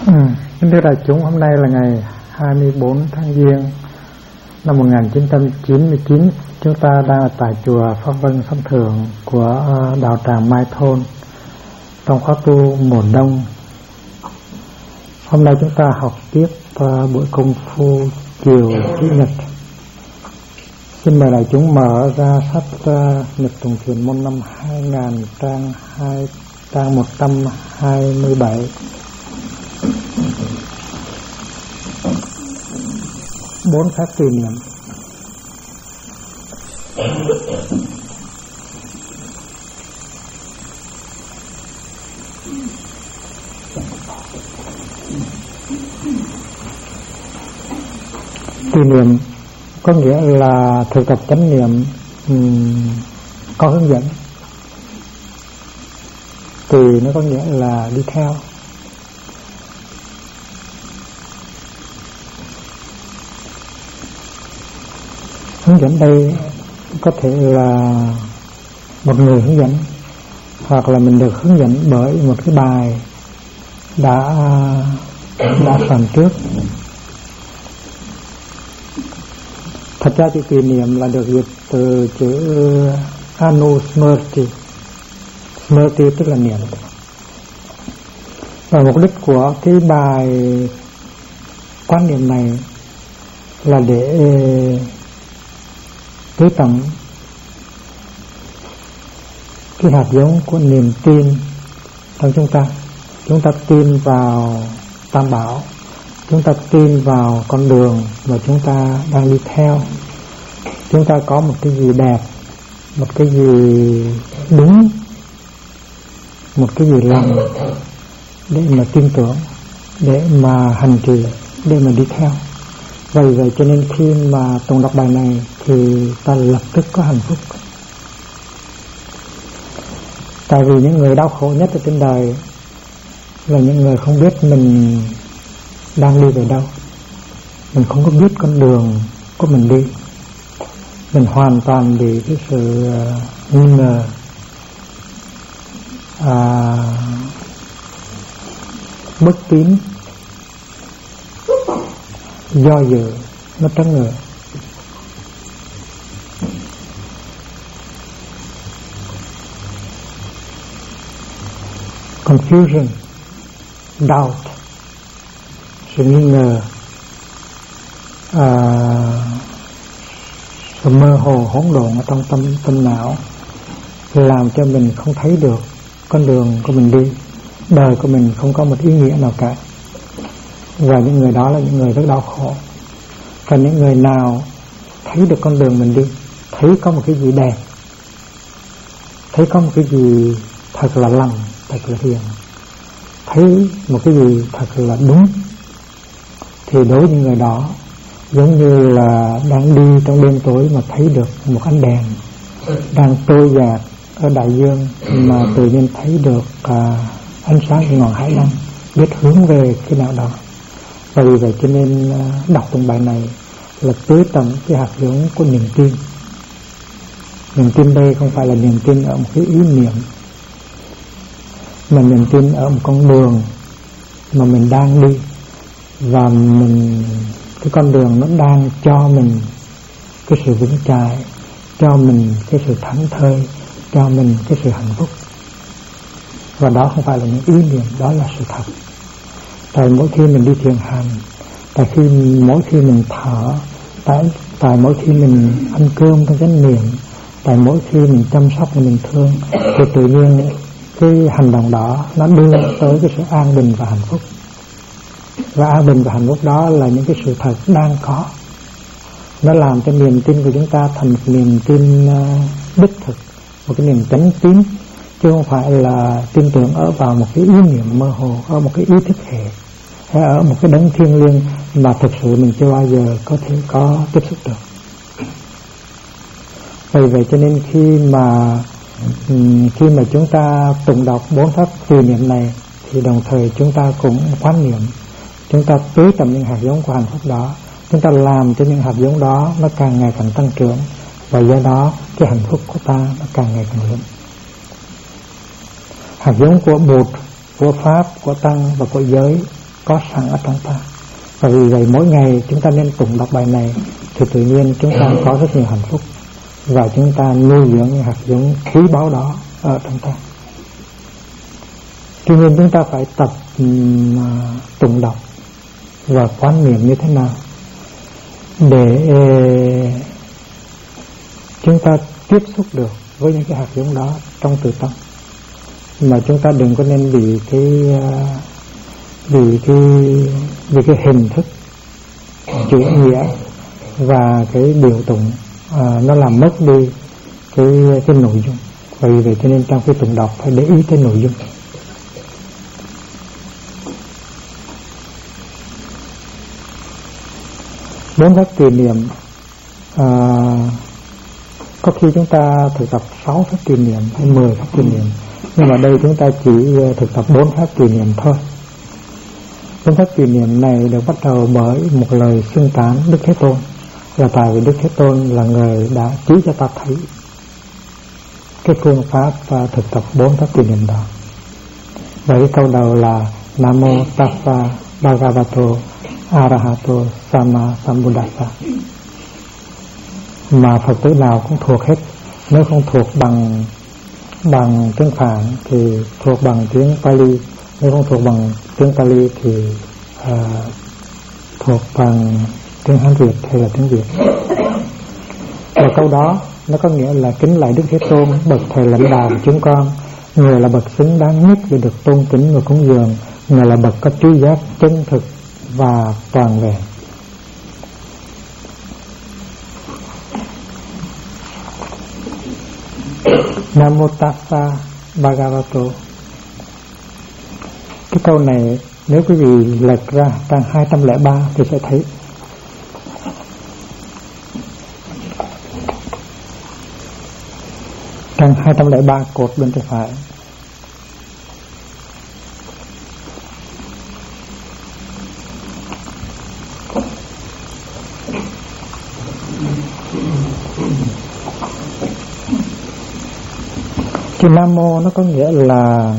Kính thưa đại chúng, hôm nay là ngày 24 tháng Giêng năm 1999. Chúng ta đang ở tại chùa Pháp Vân Pháp Thượng của đạo tràng Mai Thôn trong khóa tu mùa đông. Hôm nay chúng ta học tiếp buổi công phu chiều Chủ nhật. Xin mời đại chúng mở ra sách Nhật Tùng Thiền môn năm 2000 trang 127. 4 phép tùy niệm. Tùy niệm có nghĩa là thực tập chánh niệm có hướng dẫn. Tùy nó có nghĩa là đi theo. Hướng dẫn đây có thể là một người hướng dẫn, hoặc là mình được hướng dẫn bởi một cái bài đã soạn trước. Thật ra chữ tùy niệm là được dịch từ chữ anusmrti. Smrti tức là niệm. Và mục đích của cái bài quan niệm này là để tưới tẩm cái hạt giống của niềm tin trong chúng ta. Chúng ta tin vào Tam Bảo, chúng ta tin vào con đường mà chúng ta đang đi theo. Chúng ta có một cái gì đẹp, một cái gì đúng, một cái gì lành để mà tin tưởng, để mà hành trì, để mà đi theo. Vậy cho nên khi mà tụng đọc bài này thì ta lập tức có hạnh phúc. Tại vì những người đau khổ nhất ở trên đời là những người không biết mình đang đi về đâu. Mình không có biết con đường của mình đi. Mình hoàn toàn bị cái sự nghi ngờ, bất tín, do dự nó trấn ngừa. Confusion, doubt, sự nghi ngờ, sự mơ hồ hỗn độn ở trong tâm não làm cho mình không thấy được con đường của mình đi. Đời của mình không có một ý nghĩa nào cả. Và những người đó là những người rất đau khổ. Và những người nào thấy được con đường mình đi, thấy có một cái gì đẹp, thấy có một cái gì thật là lành, thật là hiền, thấy một cái gì thật là đúng, thì đối với những người đó giống như là đang đi trong đêm tối mà thấy được một ánh đèn đang trôi dạt ở đại dương, mà tự nhiên thấy được ánh sáng của ngọn hải đăng, biết hướng về cái nào đó. Và vì vậy cho nên đọc trong bài này là tưới tẩm cái hạt giống của niềm tin. Niềm tin đây không phải là niềm tin ở một cái ý niệm, mà niềm tin ở một con đường mà mình đang đi. Và cái con đường nó đang cho mình cái sự vững chãi, cho mình cái sự thảnh thơi, cho mình cái sự hạnh phúc. Và đó không phải là những ý niệm, đó là sự thật. Tại mỗi khi mình đi thiền hành, tại mỗi khi mình thở, tại mỗi khi mình ăn cơm trong chánh niệm, tại mỗi khi mình chăm sóc và mình thương, thì tự nhiên cái hành động đó nó đưa tới cái sự an bình và hạnh phúc. Và an bình và hạnh phúc đó là những cái sự thật đang có. Nó làm cho niềm tin của chúng ta thành một niềm tin đích thực, một cái niềm chánh tín, chứ không phải là tin tưởng ở vào một cái ý niệm mơ hồ, ở một cái ý thức hệ, hay ở một cái đấng thiêng liêng mà thực sự mình chưa bao giờ có thể có tiếp xúc được. Vậy cho nên khi mà chúng ta tụng đọc 4 pháp tùy niệm này, thì đồng thời chúng ta cũng quán niệm, chúng ta tưới tẩm những hạt giống của hạnh phúc đó, chúng ta làm cho những hạt giống đó nó càng ngày càng tăng trưởng, và do đó cái hạnh phúc của ta nó càng ngày càng lớn. Hạt giống của Bụt, của Pháp, của Tăng và của giới có sẵn ở trong ta. Và vì vậy mỗi ngày chúng ta nên tụng đọc bài này thì tự nhiên chúng ta có rất nhiều hạnh phúc, và chúng ta nuôi dưỡng hạt giống quý báu đó ở trong ta. Tuy nhiên chúng ta phải tập tụng đọc và quán niệm như thế nào để chúng ta tiếp xúc được với những cái hạt giống đó trong tự tâm, mà chúng ta đừng có nên bị cái hình thức chữ nghĩa và cái biểu tụng nó làm mất đi cái nội dung. Vì vậy cho nên trong cái tụng đọc phải để ý tới nội dung. Bốn pháp trì niệm, có khi chúng ta thực tập 6 pháp trì niệm hay 10 pháp trì niệm, nhưng mà đây chúng ta chỉ thực tập 4 pháp trì niệm thôi. 4 pháp trì niệm này được bắt đầu bởi một lời xưng tán Đức Thế Tôn, là tại vì Đức Thế Tôn là người đã chỉ cho ta thấy cái phương pháp và thực tập 4 pháp trì niệm đó. Và cái câu đầu là Namo Tassa Bhagavato Arahato Sama Sambuddhassa, mà Phật tử nào cũng thuộc hết. Nếu không thuộc bằng tiếng Phạn thì thuộc bằng tiếng Pali, nếu không thuộc bằng tiếng Pali thì thuộc bằng tiếng Hán Việt hay là tiếng Việt. Và câu đó nó có nghĩa là kính lạy Đức Thế Tôn, bậc thầy lãnh đạo của chúng con, người là bậc xứng đáng nhất để được tôn kính và cúng dường, người là bậc có trí giác chân thực và toàn vẹn. Namo Tassa Bhagavato. Cái câu này nếu quý vị lật ra trang 203 thì sẽ thấy. Trang 203 cột bên tay phải. Chữ Nam Mô nó có nghĩa là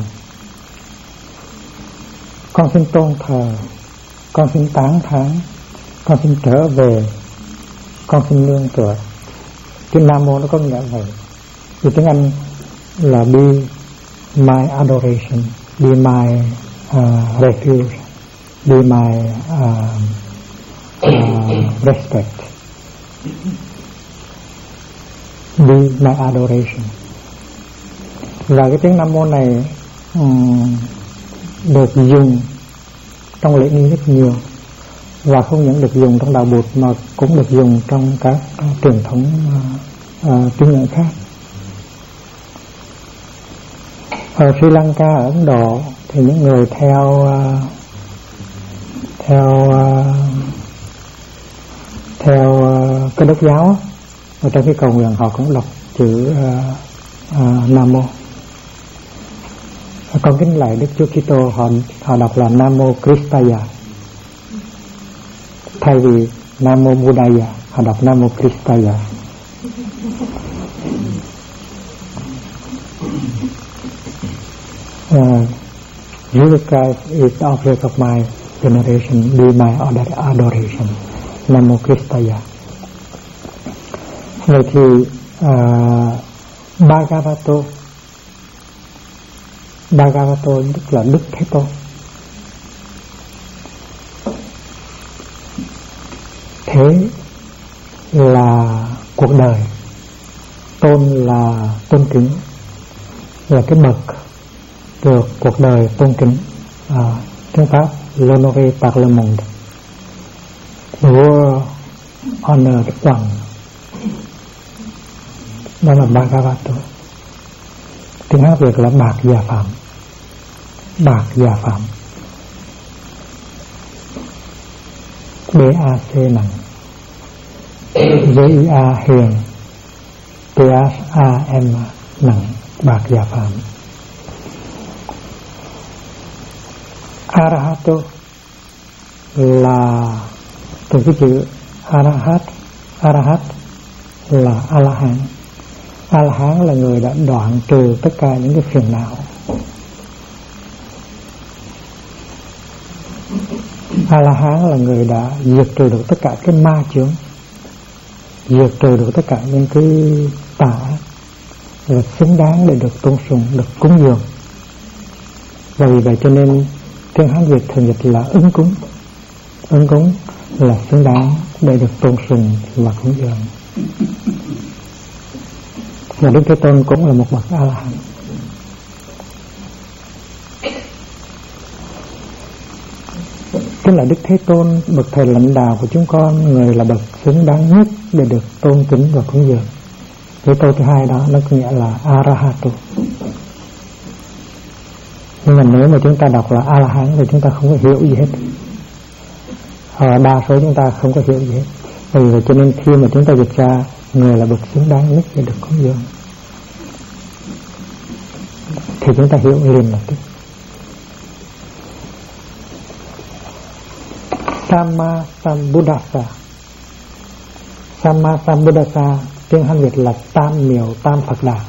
con xin tôn thờ, con xin tán thán, con xin trở về, con xin nương tựa. Chữ Nam Mô nó có nghĩa vậy. Từ tiếng Anh là be my adoration, be my refuge, be my respect, be my adoration. Và cái tiếng Nam Mô này được dùng trong lễ nghi rất nhiều, và không những được dùng trong đạo Bụt mà cũng được dùng trong các truyền thống tín ngưỡng khác. Ở Sri Lanka, ở Ấn Độ thì những người theo Cơ Đốc giáo ở trong cái cầu nguyện họ cũng đọc chữ Nam Mô. Con kính lạy Đức Chúa Kitô, họ đọc là Nam Mô Kristaya, thay vì Nam Mô Buddhaya họ đọc Nam Mô Kristaya. Jesus Christ is the object of my veneration, be my adoration, Nam Mô Kristaya. Vậy thì Bhagavato tức là Đức Thế Tôn. Thế là cuộc đời, tôn là tôn kính, là cái bậc được cuộc đời tôn kính. Tiếng Pháp l'honneur par le monde, world honored one, đó là Bhagavato. Tiếng Hán Việt là bạc già phạm, bạc già phạm, BAC nặng, GIA hiền, TAM nặng, bạc già phạm. Arahato là từ cái chữ Arahat là A-la-hán. A-la-hán là người đã đoạn trừ tất cả những cái phiền não. A-la-hán là người đã diệt trừ được tất cả cái ma chướng, diệt trừ được tất cả những cái tà ác, là xứng đáng để được tôn sùng, được cúng dường. Và vì vậy cho nên tiếng Hán Việt thường dịch là ứng cúng. Ứng cúng là xứng đáng để được tôn sùng và cúng dường. Và Đức Thế Tôn cũng là một bậc A-la-hán. Tức là Đức Thế Tôn, bậc thầy lãnh đạo của chúng con, người là bậc xứng đáng nhất để được tôn kính và cúng dường. Cái câu thứ hai đó nó có nghĩa là Arahato. Nhưng mà nếu mà chúng ta đọc là A-la-hán thì chúng ta không có hiểu gì hết. Đa số chúng ta không có hiểu gì hết. Vì vậy cho nên khi mà chúng ta dịch ra người là bậc xứng đáng nhất để được cúng dường thì chúng ta hiểu liền lập tức. Samma Sambuddhassa. Samma Sambuddhassa tiếng Hán Việt là Tam Miểu Tam Phật Đà.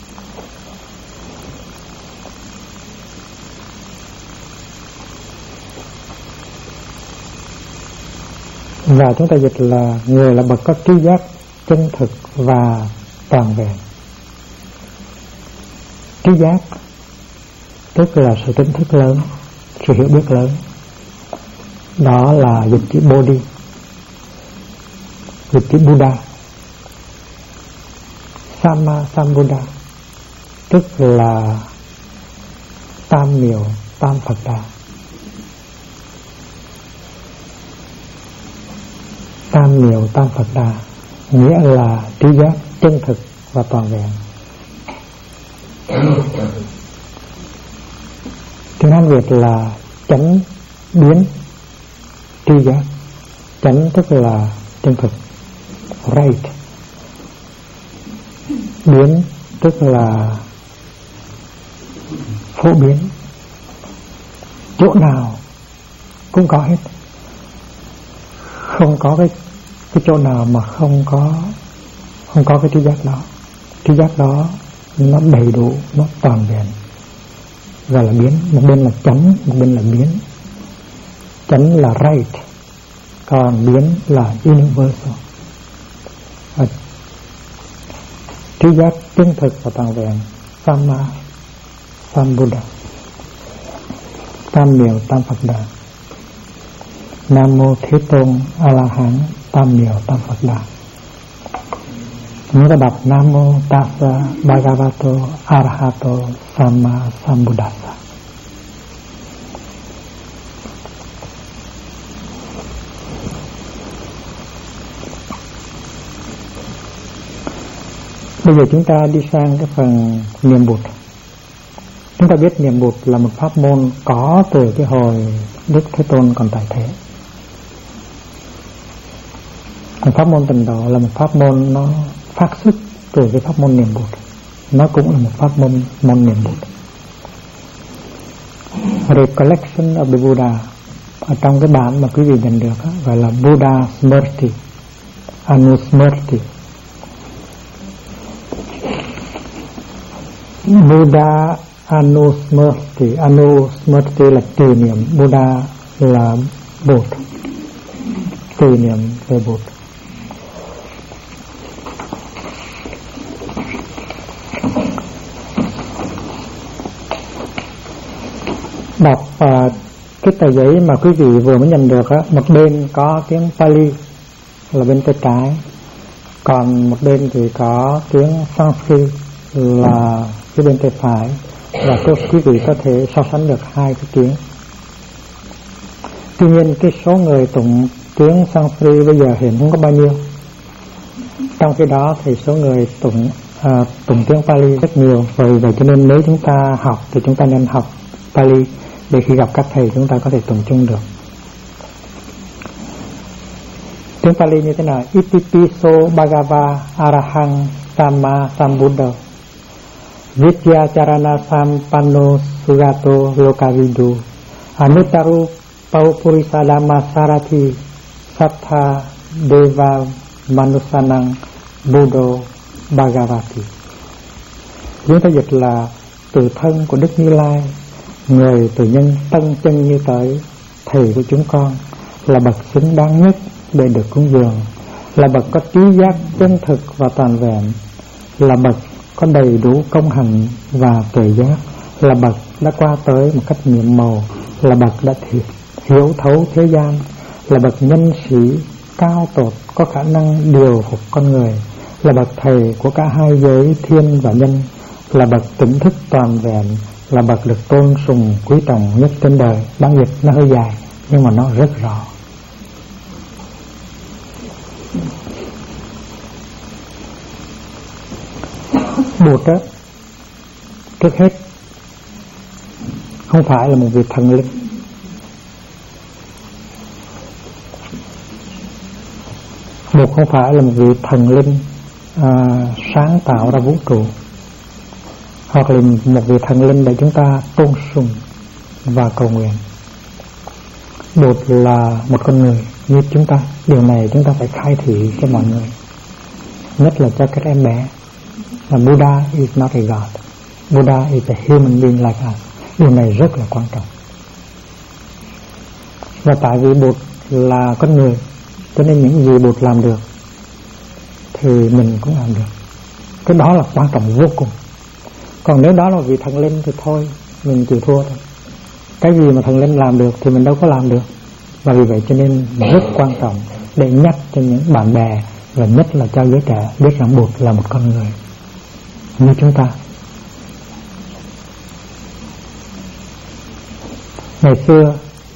Và chúng ta dịch là người là bậc có trí giác chân thực và toàn vẹn. Trí giác tức là sự tỉnh thức lớn, sự hiểu biết lớn. Đó là dịch chữ Bodhi, dịch chữ Buddha. Samma Sambuddha tức là Tam Miểu Tam Phật Đà. Tam Miểu Tam Phật Đà nghĩa là trí giác chân thực và toàn vẹn. Tiếng Hán Việt là chánh biến tri giác. Chánh tức là chân thực, right. Biến tức là phổ biến, chỗ nào cũng có hết. Không có cái chỗ nào mà không có cái tri giác đó. Tri giác đó nó đầy đủ, nó toàn vẹn, và là biến. Một bên là chánh, một bên là biến. Chánh là right, còn biến là universal. Trí giác chân thực và toàn vẹn, Samma Sambuddha, Tam Miểu Tam Phật Đà. Nam Mô Thế Tôn A La Hán Tam Miểu Tam Phật Đà. Chúng ta đọc Nam Mô Tassa Bhagavato Arahato Samma Sambuddhassa. Bây giờ chúng ta đi sang cái phần niệm Bụt. Chúng ta biết niệm Bụt là một pháp môn có từ cái hồi Đức Thế Tôn còn tại thế. Pháp môn Tịnh Độ là một pháp môn nó phát xuất từ cái pháp môn niệm Bụt. Nó cũng là một pháp môn niệm Bụt. Recollection of the Buddha ở trong cái bản mà quý vị nhận được đó, gọi là Buddha Smriti, Anusmriti. Buddha Anusmriti. Anusmriti là trì niệm, Buddha là Bụt, trì niệm về Bụt. Đọc cái tờ giấy mà quý vị vừa mới nhận được á, một bên có tiếng Pali là bên tay trái, còn một bên thì có tiếng Sanskrit là cái bên tay phải, và quý vị có thể so sánh được hai cái tiếng. Tuy nhiên cái số người tụng tiếng Sanskrit bây giờ hiện không có bao nhiêu, trong khi đó thì số người tụng tiếng Pali rất nhiều. Vậy cho nên nếu chúng ta học thì chúng ta nên học Pali để khi gặp các thầy chúng ta có thể tụng chung được. Tiếng Pali như thế nào? Itipiso Bhagava Arahang Samma Sambuddha Vidya Charana Sampanno Sugato Lokavidu Anuttaru Paupurisadama Sarati Sattha Deva Manusanang Buddho Bhagavati. Chúng ta dịch là từ thân của Đức Như Lai, người từ nhân tân chân như tới, thầy của chúng con, là bậc xứng đáng nhất để được cúng dường, là bậc có trí giác chân thực và toàn vẹn, là bậc có đầy đủ công hạnh và tuệ giác, là bậc đã qua tới một cách nhiệm màu, là bậc đã hiểu thấu thế gian, là bậc nhân sĩ cao tột có khả năng điều phục con người, là bậc thầy của cả hai giới thiên và nhân, là bậc tỉnh thức toàn vẹn, là bậc được tôn sùng quý trọng nhất trên đời. Bản dịch nó hơi dài nhưng mà nó rất rõ. Bụt á, trước hết không phải là một vị thần linh, Bụt không phải là một vị thần linh sáng tạo ra vũ trụ, hoặc là một vị thần linh để chúng ta tôn sùng và cầu nguyện. Bụt là một con người như chúng ta. Điều này chúng ta phải khai thị cho mọi người, nhất là cho các em bé. Là Buddha is not a God. Buddha is a human being like us. Điều này rất là quan trọng. Và tại vì Bụt là con người, cho nên những gì Bụt làm được thì mình cũng làm được. Cái đó là quan trọng vô cùng. Còn nếu đó là vị thần linh thì thôi, mình chịu thua thôi. Cái gì mà thần linh làm được thì mình đâu có làm được. Và vì vậy cho nên rất quan trọng để nhắc cho những bạn bè, và nhất là cho giới trẻ biết rằng Bụt là một con người như chúng ta. Ngày xưa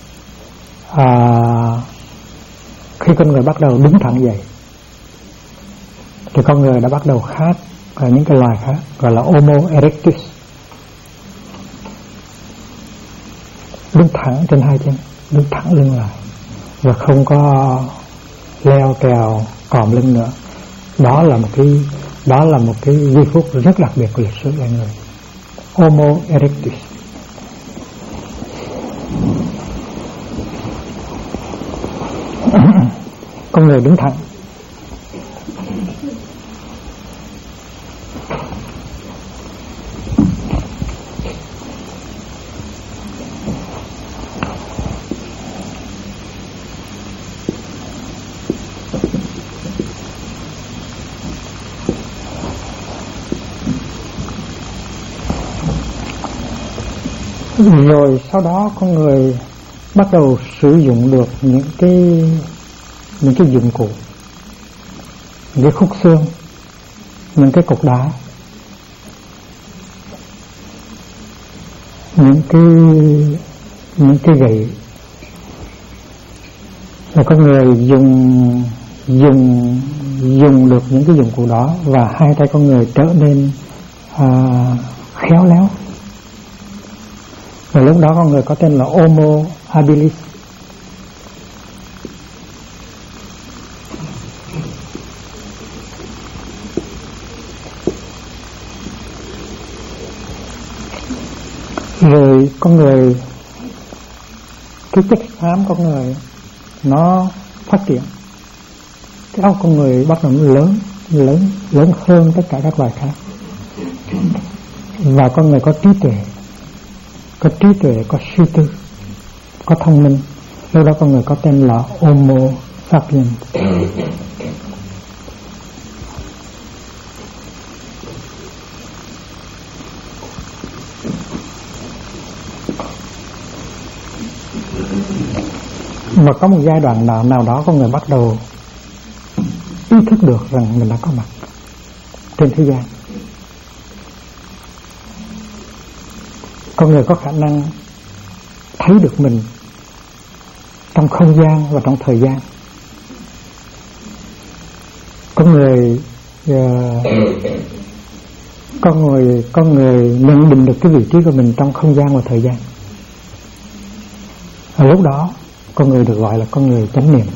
khi con người bắt đầu đứng thẳng dậy thì con người đã bắt đầu khác ở những cái loài khác, gọi là Homo erectus, đứng thẳng trên hai chân, đứng thẳng lưng lại và không có leo trèo còm lưng nữa. Đó là một cái giây phút rất đặc biệt của lịch sử loài người. Homo erectus. Con người đứng thẳng. Rồi sau đó con người bắt đầu sử dụng được những cái dụng cụ, những cái khúc xương, những cái cục đá, những cái gậy. Và con người dùng được những cái dụng cụ đó, và hai tay con người trở nên khéo léo. Và lúc đó con người có tên là Homo habilis. Rồi con người, cái chất xám con người nó phát triển, cái óc con người bắt đầu lớn hơn tất cả các loài khác, và con người có trí tuệ, có suy tư, có thông minh. Lúc đó con người có tên là Homo sapiens. Mà có một giai đoạn nào đó con người bắt đầu ý thức được rằng mình đã có mặt trên thế gian. Con người có khả năng thấy được mình trong không gian và trong thời gian. Con người nhận định được cái vị trí của mình trong không gian và thời gian. Ở lúc đó con người được gọi là con người chánh niệm.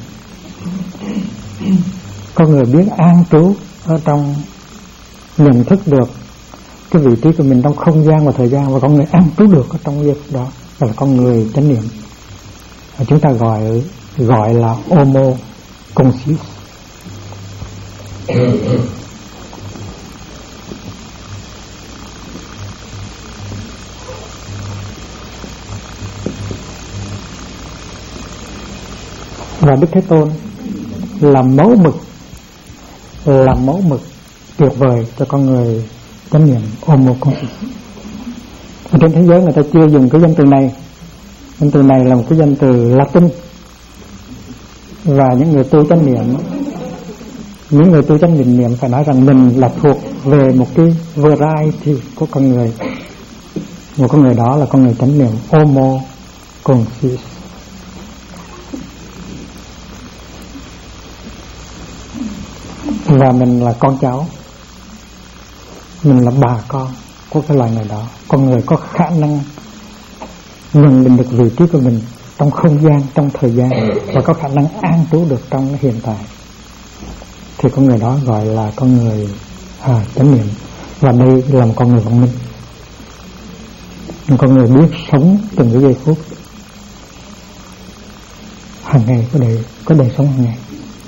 Con người biết an trú ở trong, nhận thức được cái vị trí của mình trong không gian và thời gian, và con người an trú được ở trong giây phút đó, là con người chánh niệm. Và chúng ta gọi là Homo conscious. Và Đức Thế Tôn là mẫu mực tuyệt vời cho con người chánh niệm Omokonsis. Ở trên thế giới người ta chưa dùng cái danh từ này. Danh từ này là một cái danh từ Latin, và những người tu chánh niệm phải nói rằng mình là thuộc về một cái variety của con người. Một con người đó là con người chánh niệm Omokonsis. Và mình là con cháu, mình là bà con của cái loài người đó. Con người có khả năng nhận định được vị trí của mình trong không gian, trong thời gian, và có khả năng an trú được trong hiện tại, thì con người đó gọi là con người chánh niệm. Và đây là một con người văn minh, một con người biết sống từng cái giây phút hàng ngày, có đời sống hàng ngày.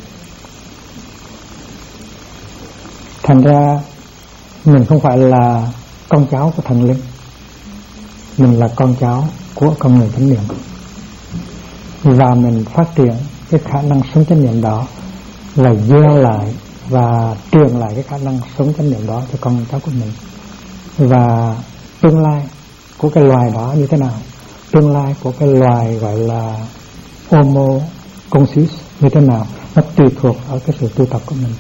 Thành ra mình không phải là con cháu của thần linh, mình là con cháu của con người chánh niệm. Và mình phát triển cái khả năng sống chánh niệm đó, và gieo lại và truyền lại cái khả năng sống chánh niệm đó cho con cháu của mình. Và tương lai của cái loài đó như thế nào, tương lai của cái loài gọi là Homoconsis như thế nào, nó tùy thuộc ở cái sự tu tập của mình.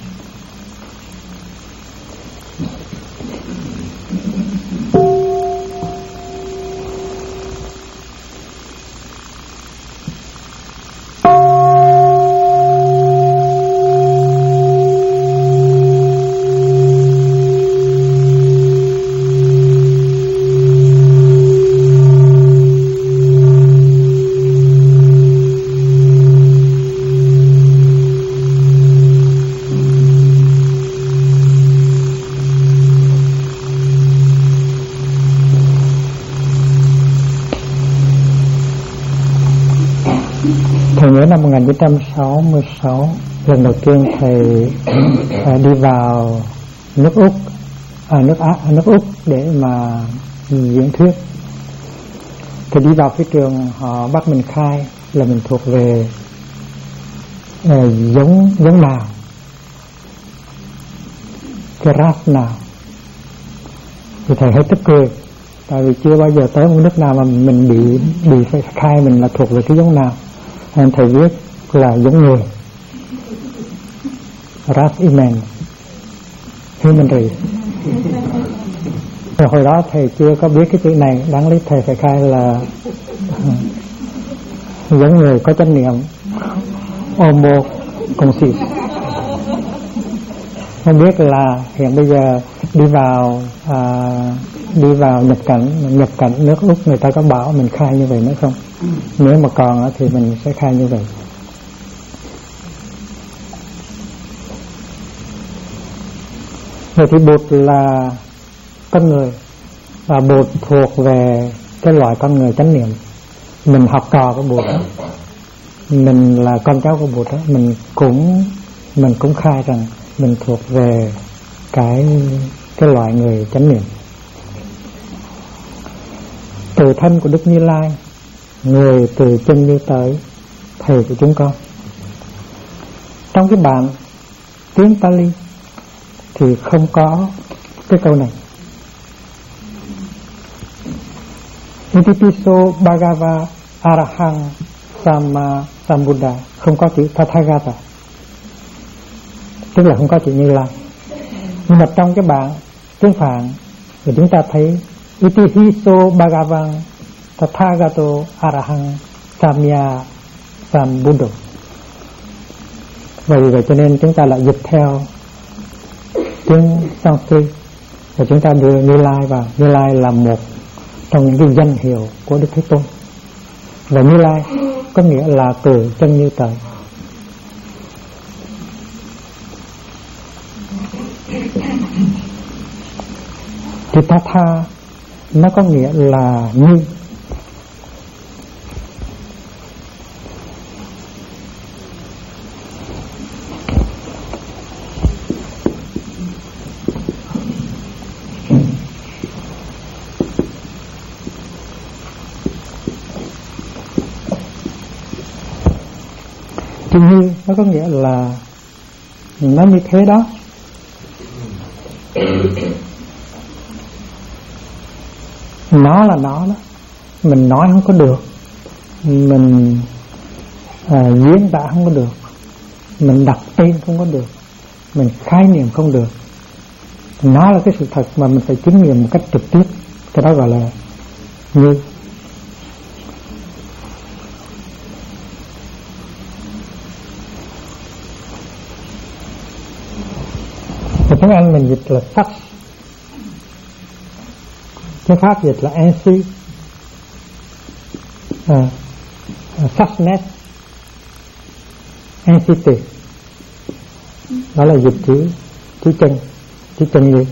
Thầy nhớ năm 1966, lần đầu tiên thầy đi vào nước Úc, nước Úc để mà diễn thuyết. Thì đi vào phía trường, họ bắt mình khai là mình thuộc về giống nào, cái race nào. Thì thầy hơi tức cười, tại vì chưa bao giờ tới một nước nào mà mình bị phải khai mình là thuộc về cái giống nào. Nên thầy viết là giống người, race human race. Rồi hồi đó thầy chưa có biết cái chữ này, đáng lý thầy phải khai là giống người có chánh niệm Homoconsis. Không biết là hiện bây giờ đi vào nhập cảnh nước Úc, người ta có bảo mình khai như vậy nữa không? Nếu mà còn thì mình sẽ khai như vậy. Vậy thì Bụt là con người, và Bụt thuộc về cái loại con người chánh niệm. Mình học trò của Bụt đó, mình là con cháu của Bụt đó, mình cũng khai rằng mình thuộc về cái loại người chánh niệm. Từ thân của Đức Như Lai, người từ chân như tới, thầy của chúng con. Trong cái bản tiếng Pali thì không có cái câu này. Itipiso Bhagava Arahang Sama Sambuddha, không có chữ Tathagata, tức là không có chữ Như Lai. Nhưng mà trong cái bản tiếng Phạn thì chúng ta thấy Itihiso Bhagavan Tathagato Arahang Samya Sambuddha. Vậy cho nên chúng ta lại dịch theo tiếng Sanskrit, và chúng ta đưa Như Lai vào. Như Lai là một trong những cái danh hiệu của Đức Thế Tôn, và Như Lai có nghĩa là từ chân như trời. Thì Tatha nó có nghĩa là như. Thì như nó có nghĩa là nó như thế đó. Nó là nó đó. Mình nói không có được, mình diễn tả không có được, mình đặt tên không có được, mình khái niệm không được. Nó là cái sự thật mà mình phải chứng nghiệm một cách trực tiếp. Cái đó gọi là như. Tiếng Anh mình dịch là such, tiếng Pháp dịch là NC, suchness, entity. Đó là dịch chữ chân như.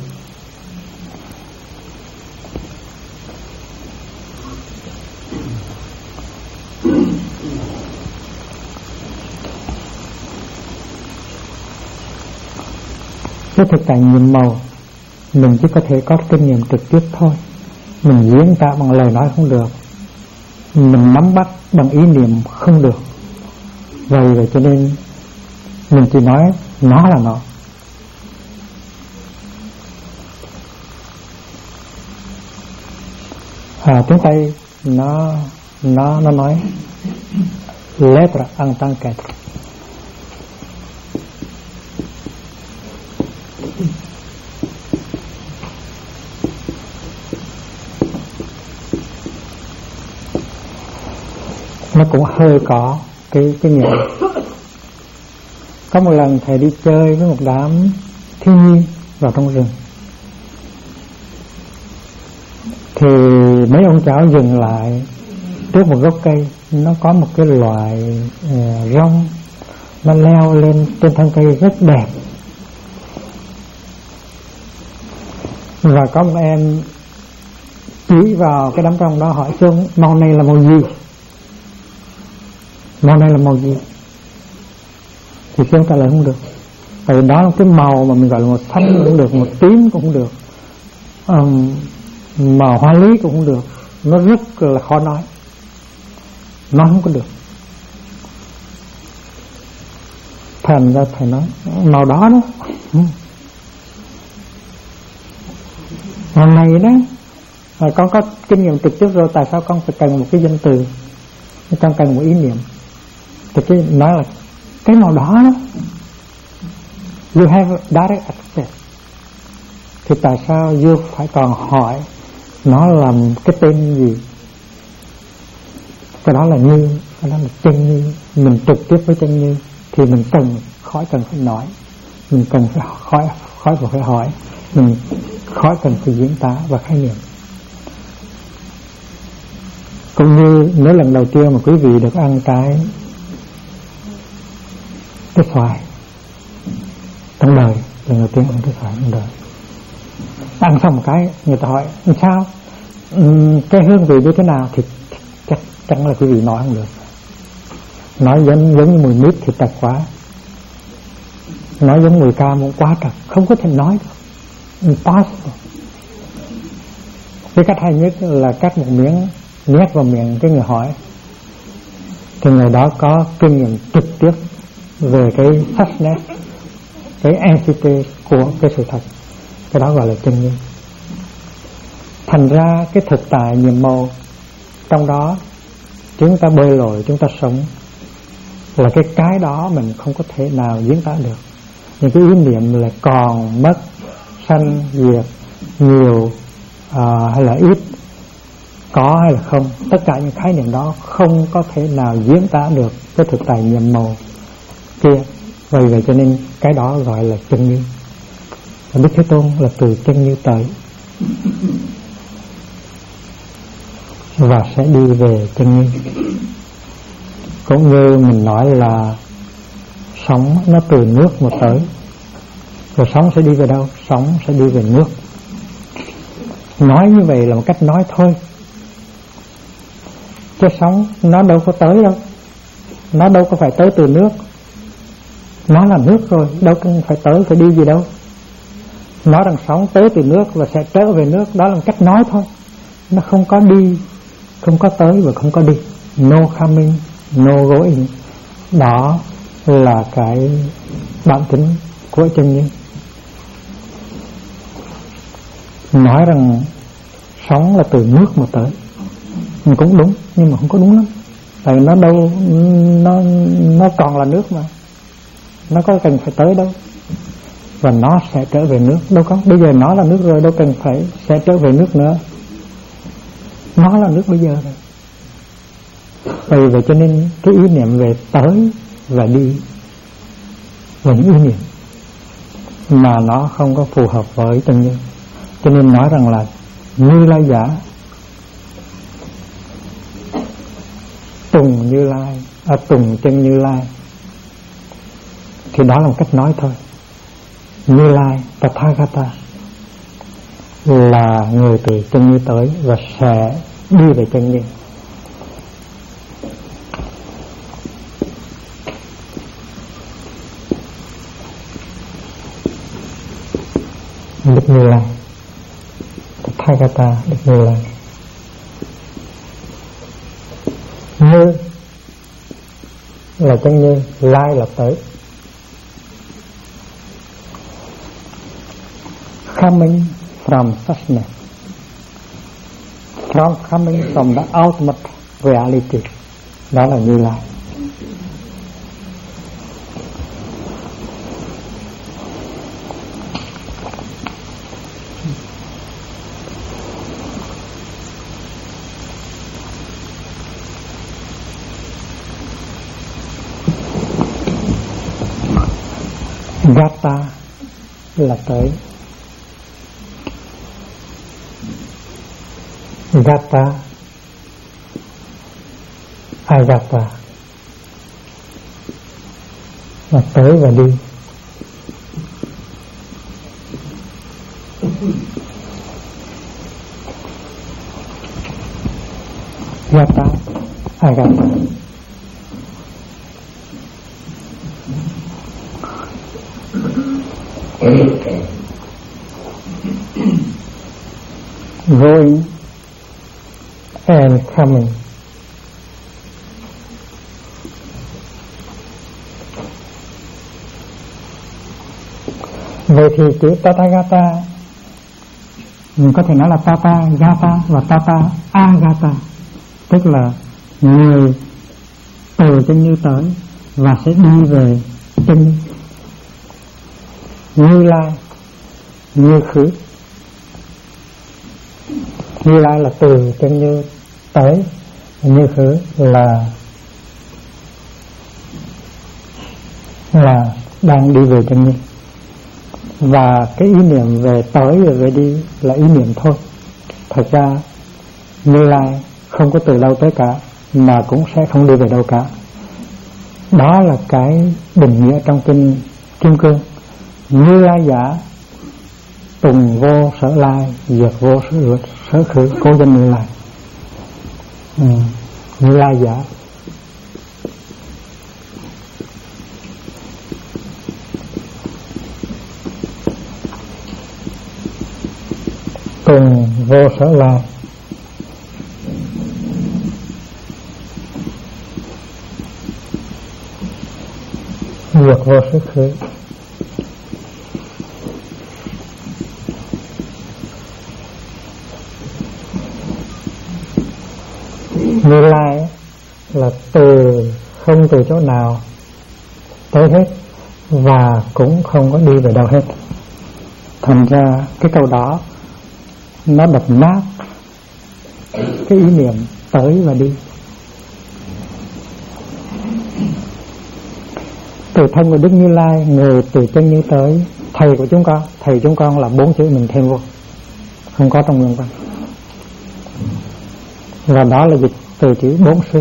Cái thực tại nhiệm màu mình chỉ có thể có kinh nghiệm trực tiếp thôi. Mình diễn tả bằng lời nói không được, mình nắm bắt bằng ý niệm không được. Vậy cho nên mình chỉ nói nó là nó. Tiếng Tây nó nói lettre en tant qu'être. Nó cũng hơi có cái nghĩa. Có một lần thầy đi chơi với một đám thiếu nhi vào trong rừng, thì mấy ông cháu dừng lại trước một gốc cây. Nó có một cái loại rong, nó leo lên trên thân cây rất đẹp. Và có một em chỉ vào cái đám rong đó hỏi Xuân, màu này là màu gì? Màu này là màu gì? Thì Xuân trả lời không được. Tại vì đó là cái màu mà mình gọi là màu xanh cũng không được, màu tím cũng không được, màu hoa lý cũng không được. Nó rất là khó nói, nó không có được. Thành ra thầy nói màu đó đó, màu này đó. Con có kinh nghiệm trực tiếp rồi, tại sao con phải cần một cái danh từ, con cần một ý niệm? Thì cái nói là cái màu đó đó, you have direct access. Thì tại sao you phải còn hỏi nó làm cái tên gì? Cái đó là như, cái đó là chân như. Mình trực tiếp với chân như thì mình khỏi cần phải nói, mình cần phải khỏi phải hỏi, mình khỏi cần phải diễn tả và khái niệm. Cũng như nếu lần đầu tiên mà quý vị được ăn cái xoài trong đời, lần đầu tiên ăn cái xoài trong đời, ăn xong một cái người ta hỏi sao, cái hương vị như thế nào, thì chắc chắn là quý vị nói không được. Nói giống như mùi mít thì tật quá, nói giống mùi cam cũng quá tật, không có thể nói được. Impossible. Cái cách hay nhất là cắt một miếng nhét vào miệng cái người hỏi, thì người đó có kinh nghiệm trực tiếp về cái suchness, cái entity của cái sự thật. Cái đó gọi là chân như. Thành ra cái thực tại nhiệm màu trong đó chúng ta bơi lội, chúng ta sống là cái đó mình không có thể nào diễn tả được. Những cái ý niệm là còn, mất, sanh, diệt, nhiều hay là ít, có hay là không, tất cả những khái niệm đó không có thể nào diễn tả được cái thực tại nhiệm màu kia. Vậy cho nên cái đó gọi là chân như. Đức Thế Tôn là từ chân như tới và sẽ đi về chân như. Cũng như mình nói là sóng nó từ nước mà tới, rồi sóng sẽ đi về đâu? Sóng sẽ đi về nước. Nói như vậy là một cách nói thôi, chứ sóng nó đâu có tới đâu, nó đâu có phải tới từ nước, nó là nước rồi, đâu cần phải tới, phải đi gì đâu. Nói rằng sóng tới từ nước và sẽ trở về nước, đó là một cách nói thôi, nó không có đi, không có tới và không có đi. No coming, no going. Đó là cái bản tính của chân như. Nói rằng sống là từ nước mà tới, mình cũng đúng, nhưng mà không có đúng lắm. Tại nó đâu, nó còn là nước mà, nó có cần phải tới đâu. Và nó sẽ trở về nước, đâu có. Bây giờ nó là nước rồi, đâu cần phải sẽ trở về nước nữa. Nó là nước bây giờ rồi. Vì vậy cho nên cái ý niệm về tới và đi là những ý niệm mà nó không có phù hợp với chân như. Cho nên nói rằng là Như Lai giả tùng Như Lai, tùng chân Như Lai, thì đó là một cách nói thôi. Như Lai Tathagata là người từ chân như tới và sẽ đi về chân như. Đức Như Lai Tathagata, Đức Như Lai. Như là chân như, Lai là tới. Coming from suchness, coming from the ultimate reality, đó là Như Lai. Gata là tới. Gata, Agata là tới và đi. Gata, Agata. Going and coming. Vậy thì chữ Tathagata mình có thể nói là Tathagata và Tathagata, tức là người từ chân như tới và sẽ đi về chân Như Lai, như khứ. Như Lai là từ chân như tới, như khứ là đang đi về chân như. Và cái ý niệm về tới và về đi là ý niệm thôi. Thật ra Như Lai không có từ đâu tới cả, mà cũng sẽ không đi về đâu cả. Đó là cái định nghĩa trong kinh Kim Cương. Như Lai giả tùng vô sở lai, diệt vô sở khứ, cố danh Như Lai. Như Lai giả. Tùng vô sở lai, diệt vô sở khứ. Như Lai là không từ chỗ nào tới hết và cũng không có đi về đâu hết. Thành ra cái câu đó nó đập nát cái ý niệm tới và đi. Từ thân của Đức Như Lai, người từ chân như tới. Thầy của chúng con, thầy chúng con là 4 chữ mình thêm vô, không có trong nguyên văn. Và đó là dịch từ chữ 4 sư.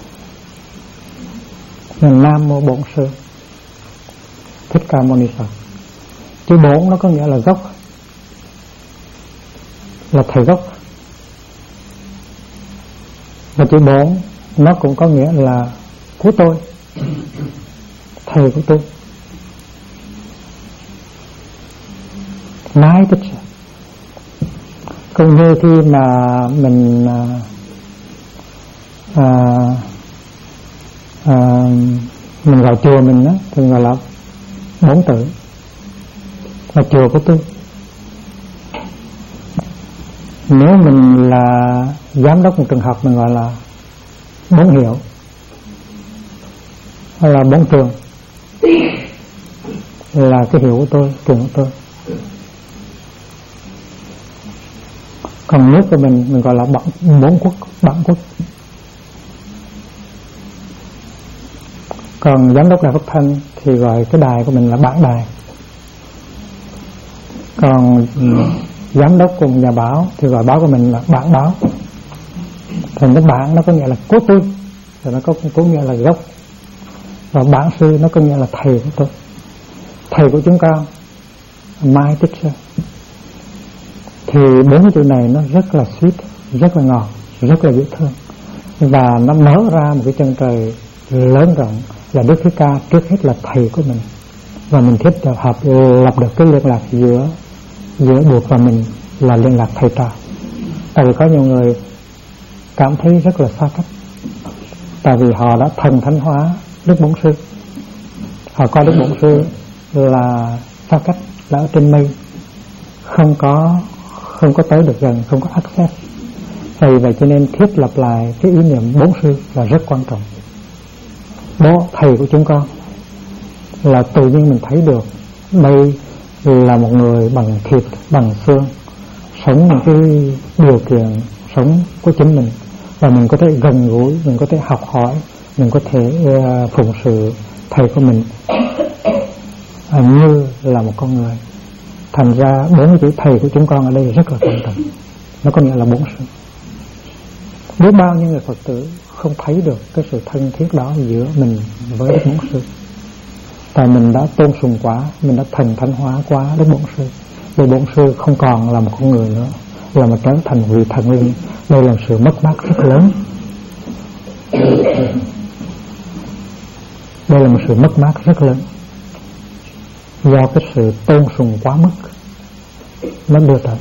Nam mô Bổn Sư Thích Ca Mâu Ni Phật. Chữ 4 nó có nghĩa là gốc, là thầy gốc. Và chữ 4 nó cũng có nghĩa là của tôi, thầy của tôi. Nái tích. Cũng như khi mà mình Mình gọi chùa mình á thì gọi là 4 tự, là chùa của tôi. Nếu mình là giám đốc một trường học mình gọi là 4 hiệu, hay là 4 trường, là cái hiệu của tôi, trường của tôi. Còn nước của mình gọi là 4 quốc, bản quốc. Còn giám đốc Đài Phát Thanh thì gọi cái đài của mình là bản đài. Còn giám đốc cùng nhà báo thì gọi báo của mình là bản báo. Thành cái bản nó có nghĩa là cốt tôi, rồi nó có nghĩa là gốc. Và bản sư nó có nghĩa là thầy của tôi, thầy của chúng con, my teacher. Thì 4 chữ này nó rất là sweet, rất là ngọt, rất là dễ thương. Và nó mở ra một cái chân trời lớn rộng, là Đức Thích Ca trước hết là thầy của mình. Và mình thích lập được cái liên lạc giữa Bụt và mình là liên lạc thầy trò. Tại vì có nhiều người cảm thấy rất là xa cách, tại vì họ đã thần thánh hóa Đức Bổn Sư. Họ coi Đức Bổn Sư là xa cách, là ở trên mây, không có tới được gần, không có access. Vì vậy cho nên thiết lập lại cái ý niệm Bổn Sư là rất quan trọng. Bố thầy của chúng con là tự nhiên mình thấy được đây là một người bằng thịt, bằng xương, sống những cái điều kiện sống của chính mình, và mình có thể gần gũi, mình có thể học hỏi, mình có thể phụng sự thầy của mình như là một con người. Thành ra 4 chữ thầy của chúng con ở đây rất là quan trọng. Nó có nghĩa là Bổn Sư. Biết bao nhiêu người Phật tử không thấy được cái sự thân thiết đó giữa mình với Đức Bổn Sư. Tại mình đã tôn sùng quá, mình đã thần thánh hóa quá Đức Bổn Sư. Vì Bổn Sư không còn là một con người nữa, là một trở thành vị thần linh. Đây là sự mất mát rất lớn. Đây là một sự mất mát rất lớn, do cái sự tôn sùng quá mức nó đưa tới.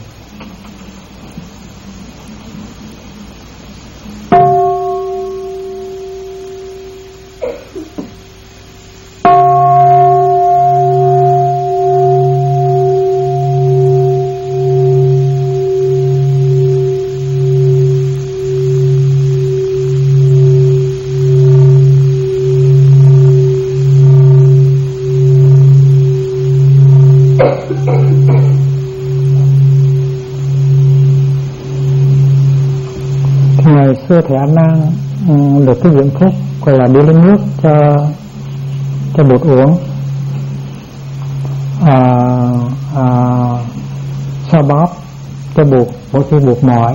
Xưa thầy A Nan được cái diễm phúc gọi là đi lấy nước cho Bụt uống, xoa bóp cho Bụt mỗi khi Bụt mỏi,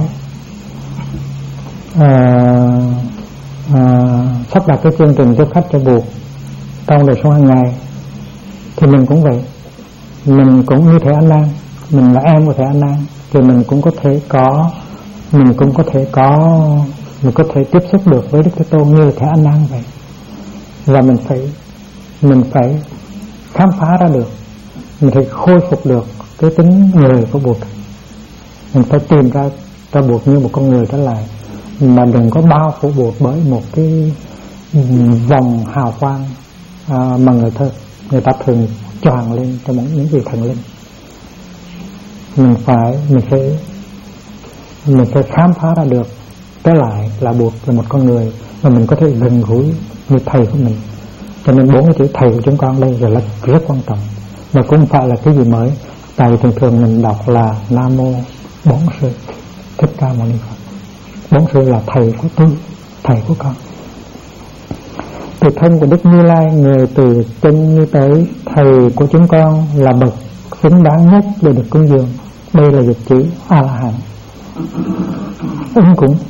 sắp đặt cái chương trình tiếp khách cho Bụt trong đời sống hàng ngày. Thì mình cũng vậy, mình cũng như thầy A Nan, mình là em của thầy A Nan, thì mình cũng có thể tiếp xúc được với Đức Thế Tôn như là thầy A Nan vậy. Và mình phải khám phá ra được, mình phải khôi phục được cái tính người của Bụt. Mình phải tìm ra Bụt như một con người trở lại, mà đừng có bao phủ Bụt bởi một cái vòng hào quang mà người ta thường choàng lên cho những vị thần linh. Mình phải khám phá ra được trở lại là Bụt là một con người mà mình có thể gần gũi như thầy của mình. Cho nên 4 chữ thầy của chúng con đây là rất quan trọng, và cũng phải là cái gì mới. Tại vì thường mình đọc là Nam Mô Bổn Sư Thích Ca Mâu Ni Phật. Bổn Sư là thầy của tôi, thầy của con. Từ thân của Đức Như Lai, người từ chân như tới, thầy của chúng con là bậc xứng đáng nhất để được cúng dường. Đây là dịch chữ A La Hán. Cúng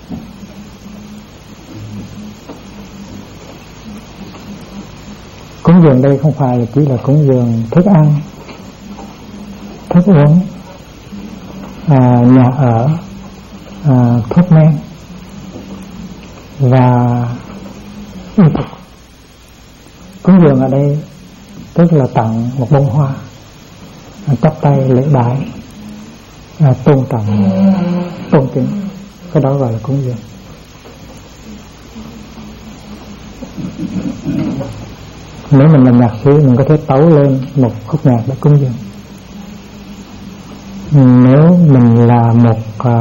dường đây không phải là chỉ là cúng dường thức ăn, thức uống, nhà ở, thuốc men và y phục. Cúng dường ở đây tức là tặng một bông hoa, chắp tay lễ bái, tôn trọng, tôn kính, cái đó gọi là cúng dường. Nếu mình làm nhạc sĩ, mình có thể tấu lên một khúc nhạc để cúng dường. Nếu mình là một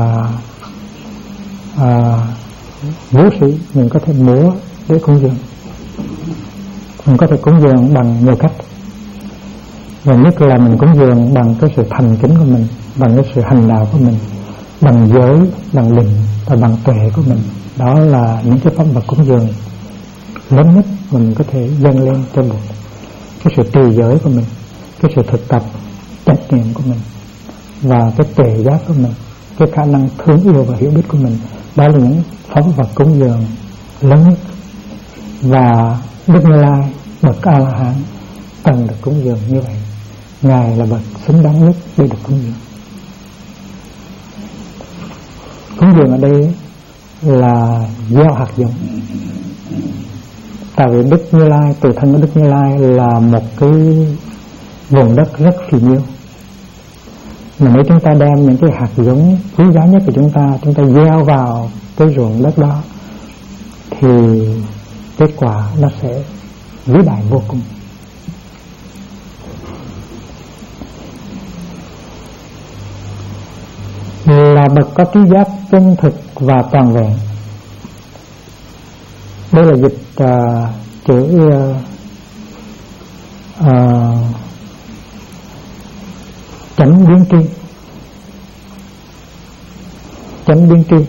vũ sĩ, mình có thể múa để cúng dường. Mình có thể cúng dường bằng nhiều cách. Và nhất là mình cúng dường bằng cái sự thành kính của mình, bằng cái sự hành đạo của mình, bằng giới, bằng định và bằng tuệ của mình. Đó là những cái pháp vật cúng dường lớn nhất mình có thể dâng lên cho Bụt. Cái sự trì giới của mình, cái sự thực tập chánh niệm của mình, và cái tuệ giác của mình, cái khả năng thương yêu và hiểu biết của mình. Đó là những pháp vật cúng dường lớn nhất. Và Đức Như Lai, bậc A La Hán, cần được cúng dường như vậy. Ngài là bậc xứng đáng nhất để được cúng dường. Cúng dường ở đây là gieo hạt giống. Tại vì Đức Như Lai, tự thân của Đức Như Lai là một cái vùng đất rất phì nhiêu. Mà nếu chúng ta đem những cái hạt giống quý giá nhất của chúng ta gieo vào cái ruộng đất đó, thì kết quả nó sẽ vĩ đại vô cùng. Là bậc có trí giác chân thực và toàn vẹn. Đây là dịch chữ chánh biến tri. Chánh biến tri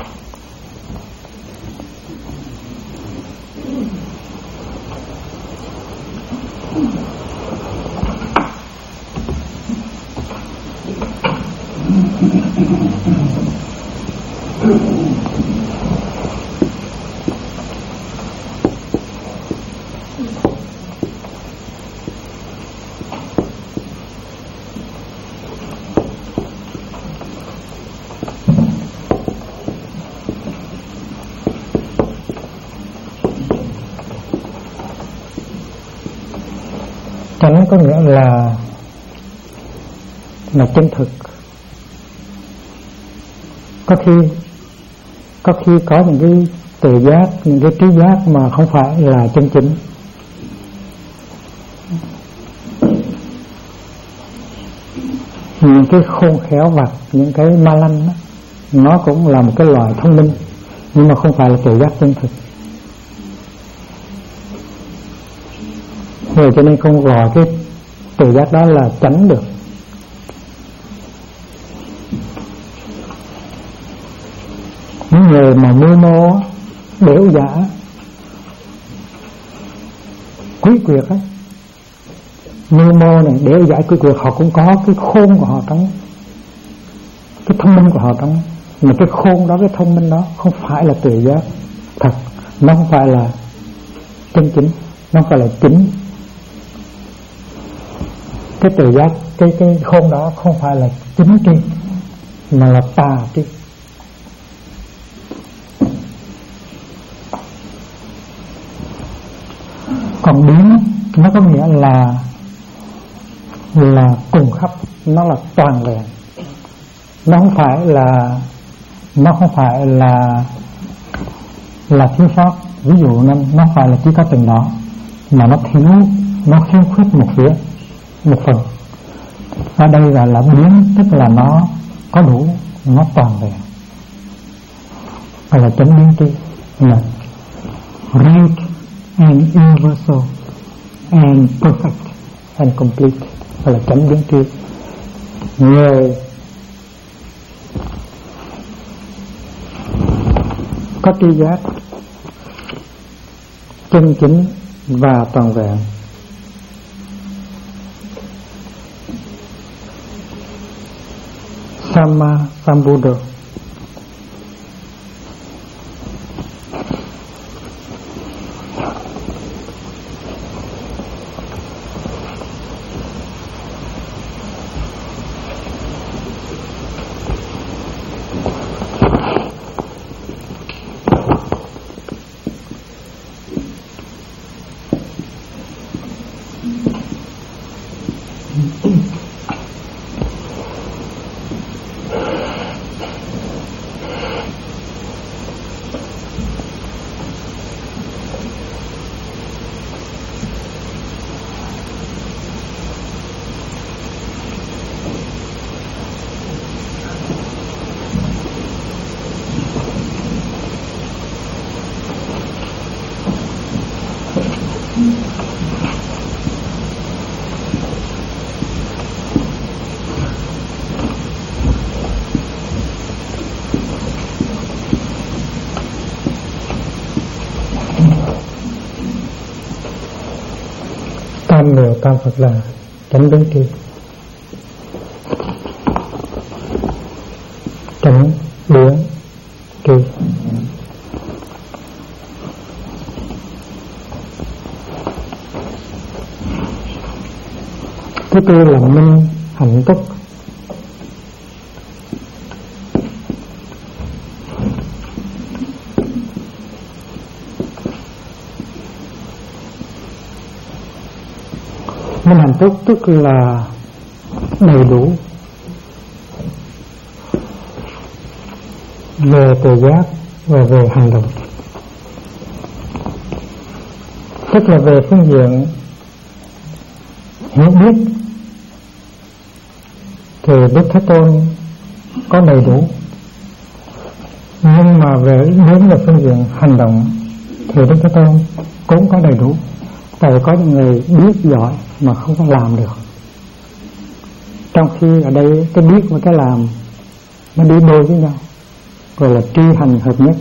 chánh có nghĩa là chân thực. Có khi có những cái tự giác, những cái trí giác mà không phải là chân chính. Những cái khôn khéo vặt, những cái ma lanh đó, nó cũng là một cái loại thông minh, nhưng mà không phải là tự giác chân thực. Rồi cho nên không gọi cái tự giác đó là chánh được. Những người mà mưu mô, đểu giả, quý quyệt ấy, mưu mô này, đểu giả, quý quyệt, họ cũng có cái khôn của họ trong, cái thông minh của họ trong. Mà cái khôn đó, cái thông minh đó không phải là tự giác thật, nó không phải là chân chính, nó không phải là chính. Cái tự giác, cái khôn đó không phải là chính tri, mà là tà tri. Còn biến nó có nghĩa là cùng khắp, nó là toàn vẹn. Nó không phải là thiếu sót. Ví dụ nó không phải là chỉ có từng đó, mà nó thiếu, nó khiếm khuyết một phần. Ở đây là biến, tức là nó có đủ, nó toàn vẹn. Hay là chánh biến tri, là right and universal and perfect and complete, hay là chánh biến tri. Người có tri giác chân chính và toàn vẹn, Samma Sambuddha. hiệu tam Phật là chánh biến tri. Chánh biến tri. Thứ tư là minh hạnh túc. Minh hạnh túc tức là đầy đủ về tự giác và về hành động, tức là về phương diện hiểu biết thì Đức Thế Tôn có đầy đủ, nhưng mà nếu về phương diện hành động thì Đức Thế Tôn cũng có đầy đủ. Tại có những người biết giỏi mà không có làm được, trong khi ở đây cái biết và cái làm nó đi đôi với nhau, gọi là tri hành hợp nhất.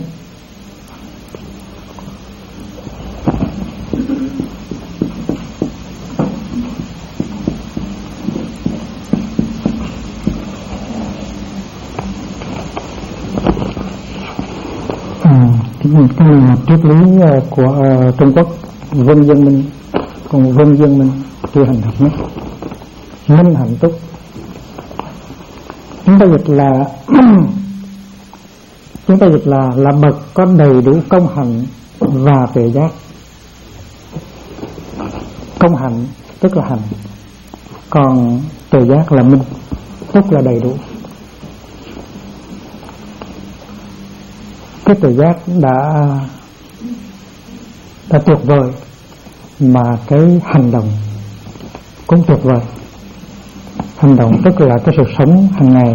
Cái là triết lý của Trung Quốc, vân dân minh, còn vân dân minh tri hành hợp nhất, minh hạnh túc. Chúng ta dịch là bậc có đầy đủ công hạnh và tuệ giác. Công hạnh tức là hành, còn tuệ giác là minh, tức là đầy đủ. Cái tuệ giác đã tuyệt vời, mà cái hành động cũng tuyệt vời. Hành động tức là cái sự sống hàng ngày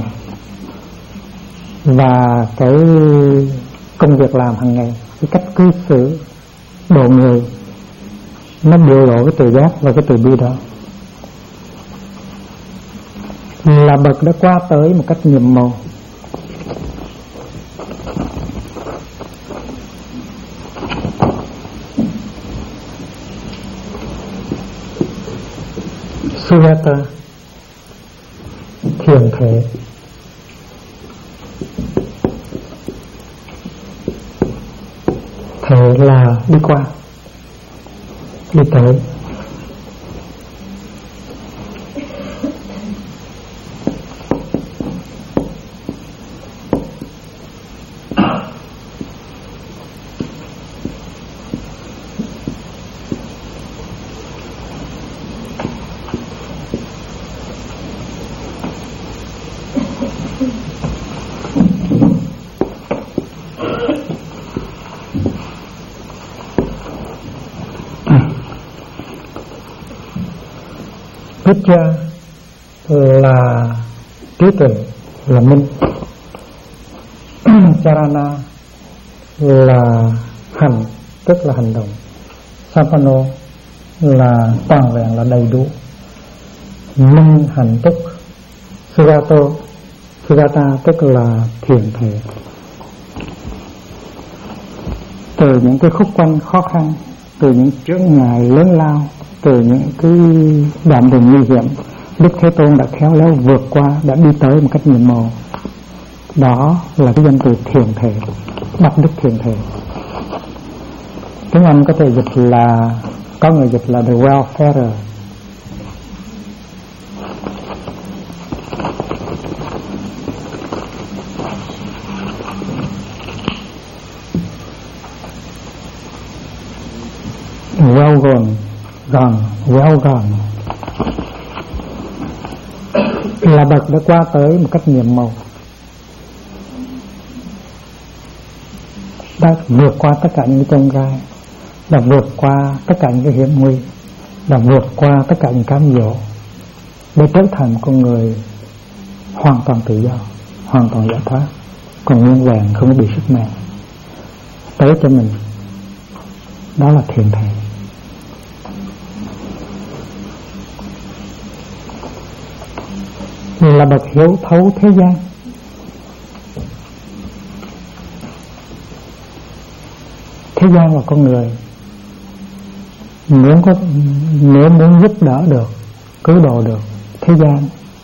và cái công việc làm hàng ngày, cái cách cư xử độ người, nó biểu lộ cái tự giác và cái từ bi đó. Là bậc đã qua tới một cách nhiệm màu. Suyata thiền thể, thể là đi qua, đi tới. Vichya là trí tuệ, là minh. Charana là hành, tức là hành động. Sampano là toàn vẹn, là đầy đủ. Minh hạnh túc. Sugata tức là thiền thể. Từ những cái khúc quanh khó khăn, từ những chướng ngại lớn lao, từ những cái đoạn đường nguy hiểm, Đức Thế Tôn đã khéo léo vượt qua, đã đi tới một cách nhiệm màu. Đó là cái danh từ thiền thể, đắc đức thiền thể. Tiếng Anh có thể dịch là, có người dịch là the welfarer. Well gone, well gone, là bậc đã qua tới một cách nhiệm màu, đã vượt qua tất cả những chông gai, đã vượt qua tất cả những cái hiểm nguy, đã vượt qua tất cả những cám dỗ, để trở thành một con người hoàn toàn tự do, hoàn toàn giải thoát, còn nguyên vẹn, không có bị sức mẻ tới cho mình. Đó là thiền thể. Là bậc hiểu thấu thế gian. Thế gian là con người, Nếu muốn giúp đỡ được, cứu độ được thế gian,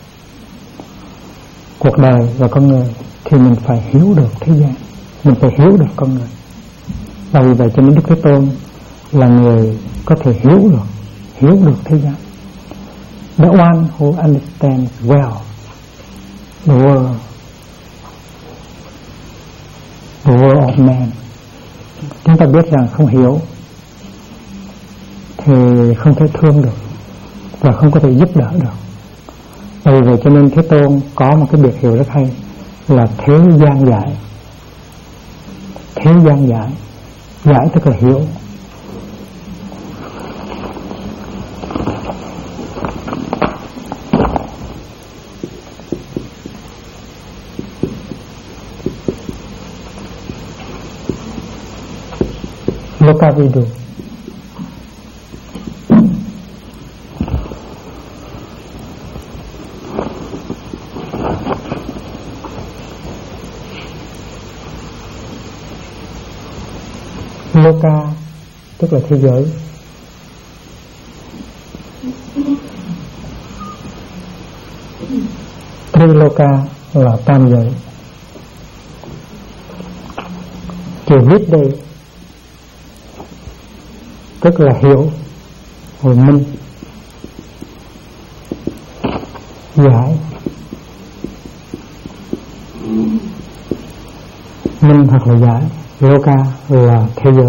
cuộc đời và con người, thì mình phải hiểu được thế gian, mình phải hiểu được con người. Và vì vậy cho nên Đức Thế Tôn là người có thể hiểu được thế gian. The one who understands well the world of man. Chúng ta biết rằng không hiểu thì không thể thương được và không có thể giúp đỡ được. Vì vậy cho nên Thế Tôn có một cái biệt hiệu rất hay là thế gian giải. Thế gian giải, giải tức là hiểu. Lokavidu. Loka tức là thế giới. Triloka là tam giới. Chữ viết đây tức là hiểu, hồi minh, giải, minh hoặc là giải. Loka là thế giới,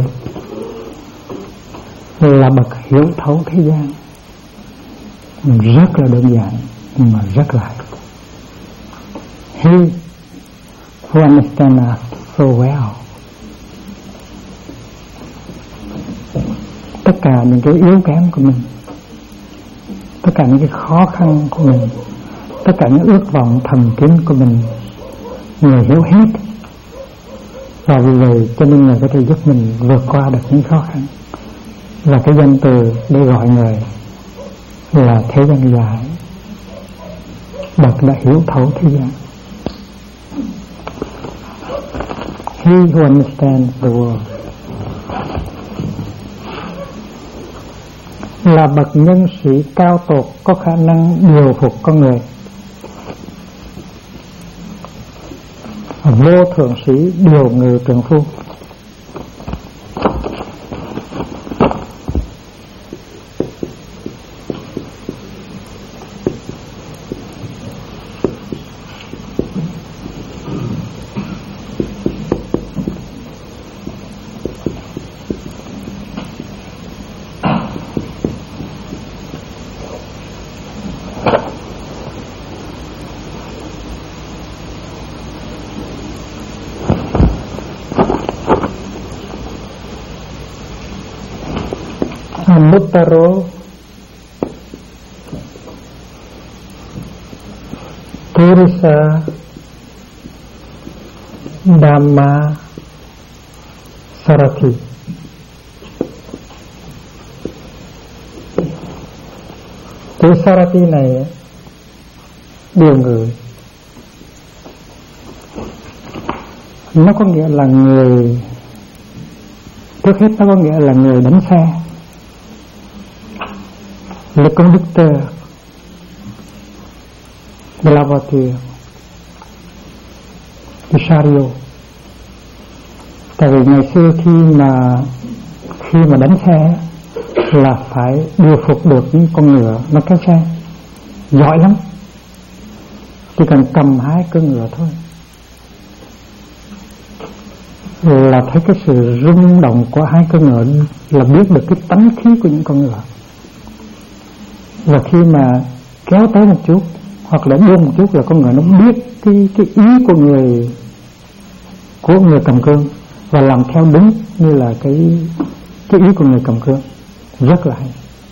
là bậc hiểu thấu thế gian, rất là đơn giản mà rất là hay. He who understands us so well. Tất cả những cái yếu kém của mình, tất cả những cái khó khăn của mình, tất cả những ước vọng thầm kín của mình, người hiểu hết. Và vì vậy cho nên người có thể giúp mình vượt qua được những khó khăn. Và cái danh từ để gọi người là thế gian giải, bậc đã hiểu thấu thế gian. He who understands the world là bậc nhân sĩ cao tột có khả năng điều phục con người, vô thượng sĩ điều ngự trượng phu. Anuttaro Purisa Dhamma Sarathi. Chữ Sarathi này điều ngự, nó có nghĩa là người, trước hết nó có nghĩa là người đánh xe, le conducteur de la voiture, du chariot. Tại vì ngày xưa khi mà đánh xe là phải điều phục được những con ngựa nó kéo xe giỏi lắm, chỉ cần cầm hai con ngựa thôi là thấy cái sự rung động của hai con ngựa, là biết được cái tánh khí của những con ngựa. Và khi mà kéo tới một chút hoặc là buông một chút là con ngựa nó biết cái ý của người cầm cương và làm theo đúng như là cái ý của người cầm cương. Rất là hay.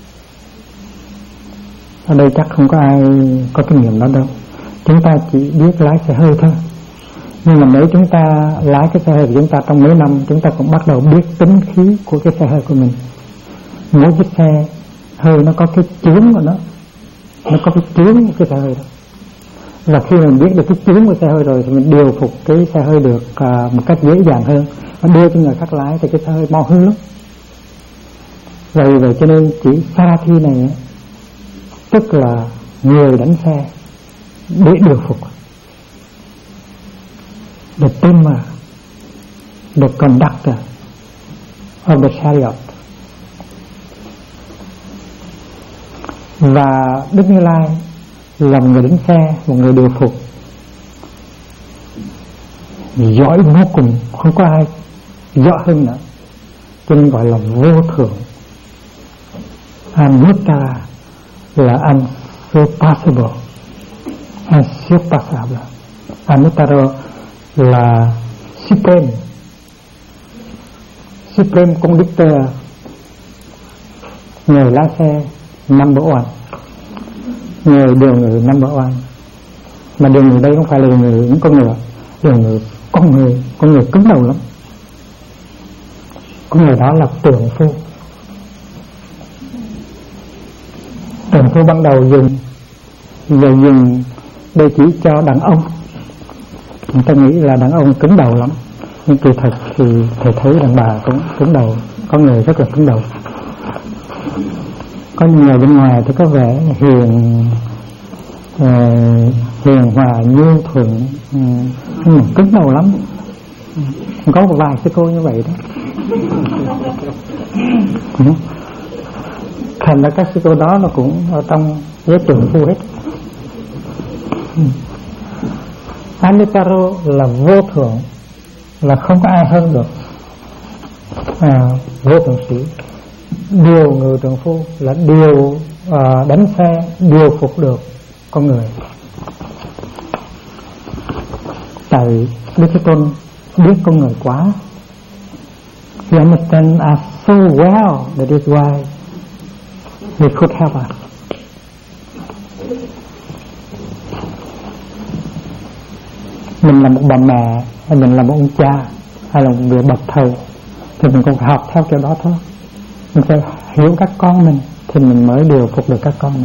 Ở đây chắc không có ai có kinh nghiệm đó đâu. Chúng ta chỉ biết lái xe hơi thôi. Nhưng mà nếu chúng ta lái cái xe hơi của chúng ta trong mấy năm, chúng ta cũng bắt đầu biết tính khí của cái xe hơi của mình. Mỗi chiếc xe hơi nó có cái chướng của nó có cái chướng của cái xe hơi đó. Và khi mình biết được cái chướng của xe hơi rồi thì mình điều phục cái xe hơi được một cách dễ dàng hơn, và đưa cho người khác lái thì cái xe hơi mau hư lắm. Vậy cho nên chỉ Sarathi này tức là người đánh xe để điều phục, the tamer, the conductor of the chariot. Và Đức Như Lai là một người đánh xe, một người điều phục giỏi vô cùng, không có ai giỏi hơn nữa, cho nên gọi là vô thượng. Anuttara là unsurpassable, unsurpassable. Anuttara là supreme conductor, người lái xe number one, người điều ngự number one. Mà điều ngự đây không phải là điều ngự những con ngựa, điều ngự con người cứng đầu lắm. Con người đó là tượng phu. Tượng phu ban đầu dùng để chỉ cho đàn ông. Người ta nghĩ là đàn ông cứng đầu lắm, nhưng kỳ thật thì thầy thấy đàn bà cũng cứng đầu, có người rất là cứng đầu. Có những người bên ngoài thì có vẻ hiền hòa nhu thuận, nhưng mà cứng đầu lắm. Có một vài sư cô như vậy đó. Thành ra các sư cô đó nó cũng ở trong giới tượng phu hết. Anuttara là vô thượng, là không có ai hơn được. Vô thượng sĩ. Điều ngự tượng phu là điều đánh xe, điều phục được con người. Tại Đức Thế Tôn biết con người quá. He understands us so well that is why he could help us. Mình là một bà mẹ, hay mình là một ông cha, hay là một người bậc thầy, thì mình cũng phải học theo kiểu đó thôi. Mình phải hiểu các con mình, thì mình mới điều phục được các con mình.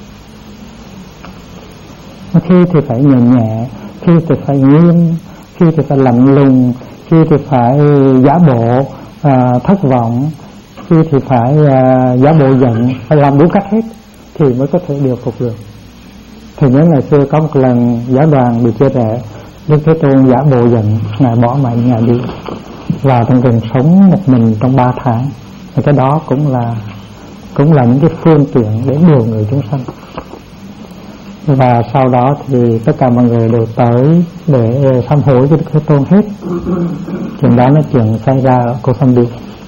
Khi thì phải nhẹ, khi thì phải nghiêm, khi thì phải lạnh lùng, khi thì phải giả bộ thất vọng, khi thì phải giả bộ giận, phải làm đủ cách hết thì mới có thể điều phục được. Thì nhớ ngày xưa có một lần giáo đoàn bị chia rẽ, Đức Thế Tôn giả bộ giận, Ngài bỏ mệnh Ngài đi vào trong rừng sống một mình trong 3 tháng. Và cái đó cũng là những cái phương tiện để điều người chúng sanh. Và sau đó thì tất cả mọi người đều tới để sám hối với Đức Thế Tôn hết. Chuyện đó là chuyện xảy ra ở Kosambi.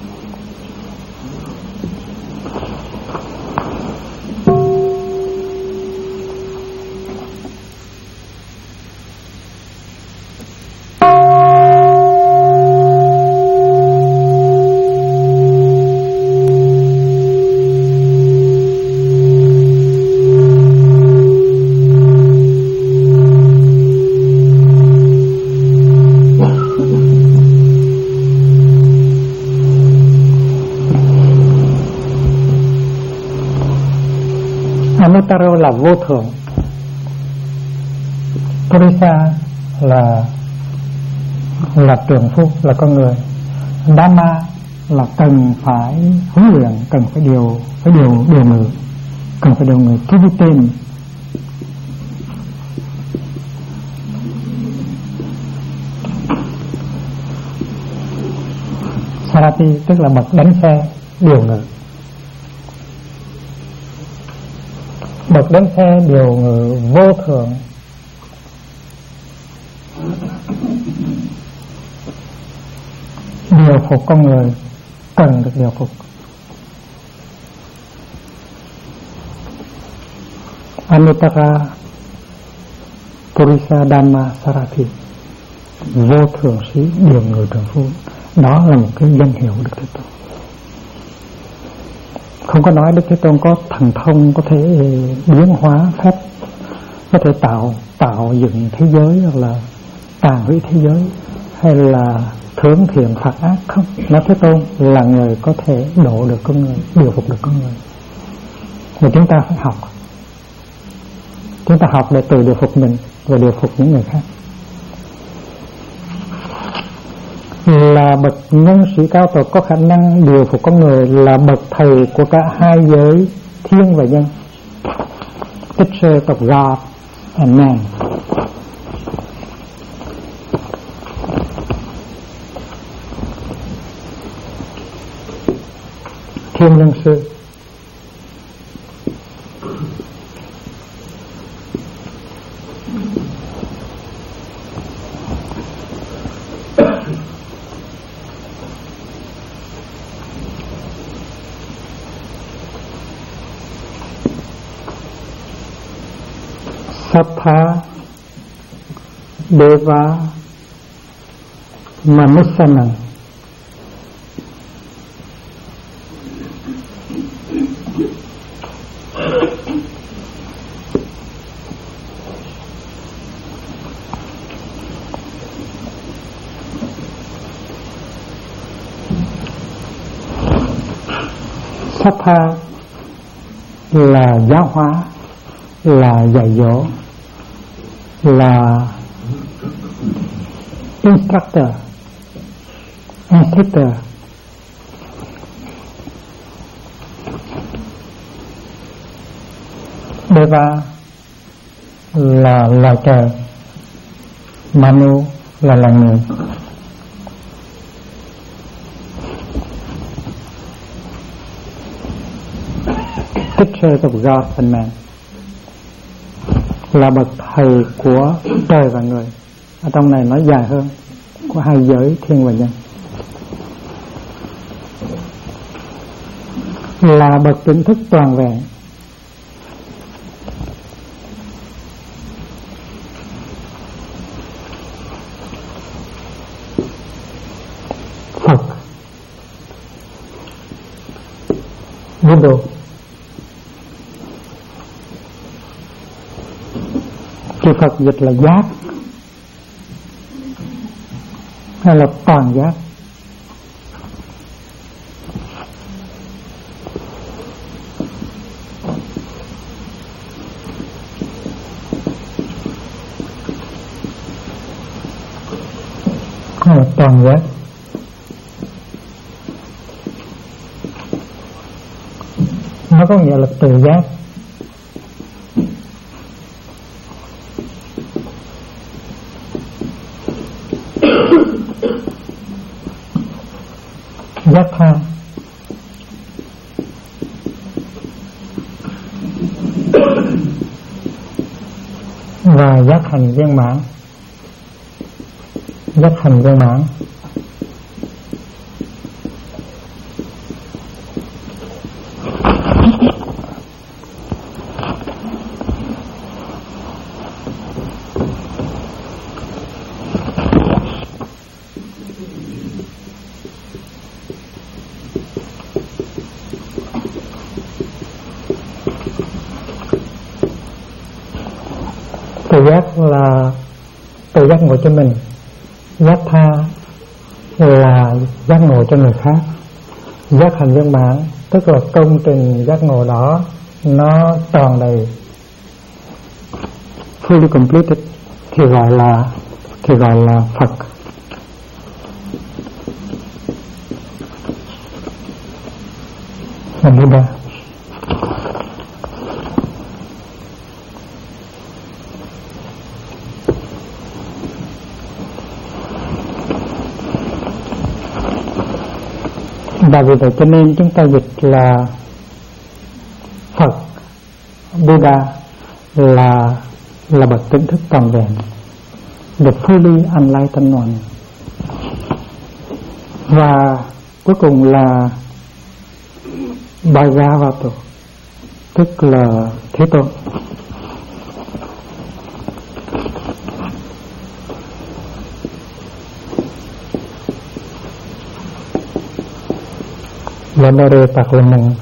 Anuttara là vô thượng, Purisa là trường phu, là con người, Dhamma là cần phải huấn luyện, cần phải điều ngự, cần phải điều ngự Trivitin. Sarathi tức là bậc đánh xe điều ngự. Bậc đánh xe điều ngự vô thượng điều phục con người cần được điều phục. Anuttara Purisa Dhamma Sarathi, vô thượng sĩ điều ngự trường phu. Đó là một cái danh hiệu Đức Thế Tôn. Không có nói Đức Thế Tôn có thần thông có thể biến hóa phép, có thể tạo dựng thế giới, hoặc là tàn hủy thế giới, hay là thưởng thiện phạt ác. Không, nói Thế Tôn là người có thể độ được con người, điều phục được con người. Mà chúng ta phải học. Chúng ta học để tự điều phục mình và điều phục những người khác. là bậc nhân sĩ cao tột có khả năng điều phục con người, là bậc thầy của cả hai giới thiên và nhân. Teacher of God and man. Thiên nhân sư. Sattha Deva Manusana. Sattha là giáo hóa, là dạy dỗ, là instructor, instructor. Deva là loài trời, Manu là loài người. Teacher of God and man là bậc thầy của trời và người. Ở trong này nói dài hơn, của hai giới thiên và nhân. Là bậc tỉnh thức toàn vẹn. Phật, Buddha. Chữ Phật dịch là giác hay là toàn giác. Hay là toàn giác. Nó có nghĩa là tự giác. Giác tha và giác hành viên mãn. Giác hành viên mãn tự giác là tự giác ngộ cho mình. Giác tha là giác ngộ cho người khác. Giác hành viên mãn tức là công trình giác ngộ đó nó tròn đầy, fully completed, thì gọi là Phật. Là Buddha. Và vì vậy cho nên chúng ta dịch là Phật, Buddha là bậc tỉnh thức toàn vẹn, the fully enlightened one. Và cuối cùng là Bhagavata, tức là Thế Tôn. Dari Parlemen.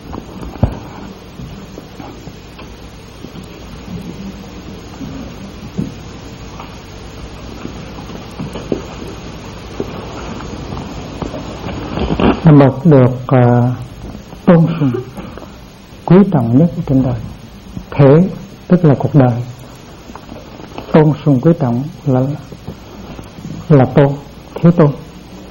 Bậc được tôn sùng quý trọng nhất trên đời. Thế tức là cuộc đời. Tôn sùng quý trọng là Tôn, Thế Tôn.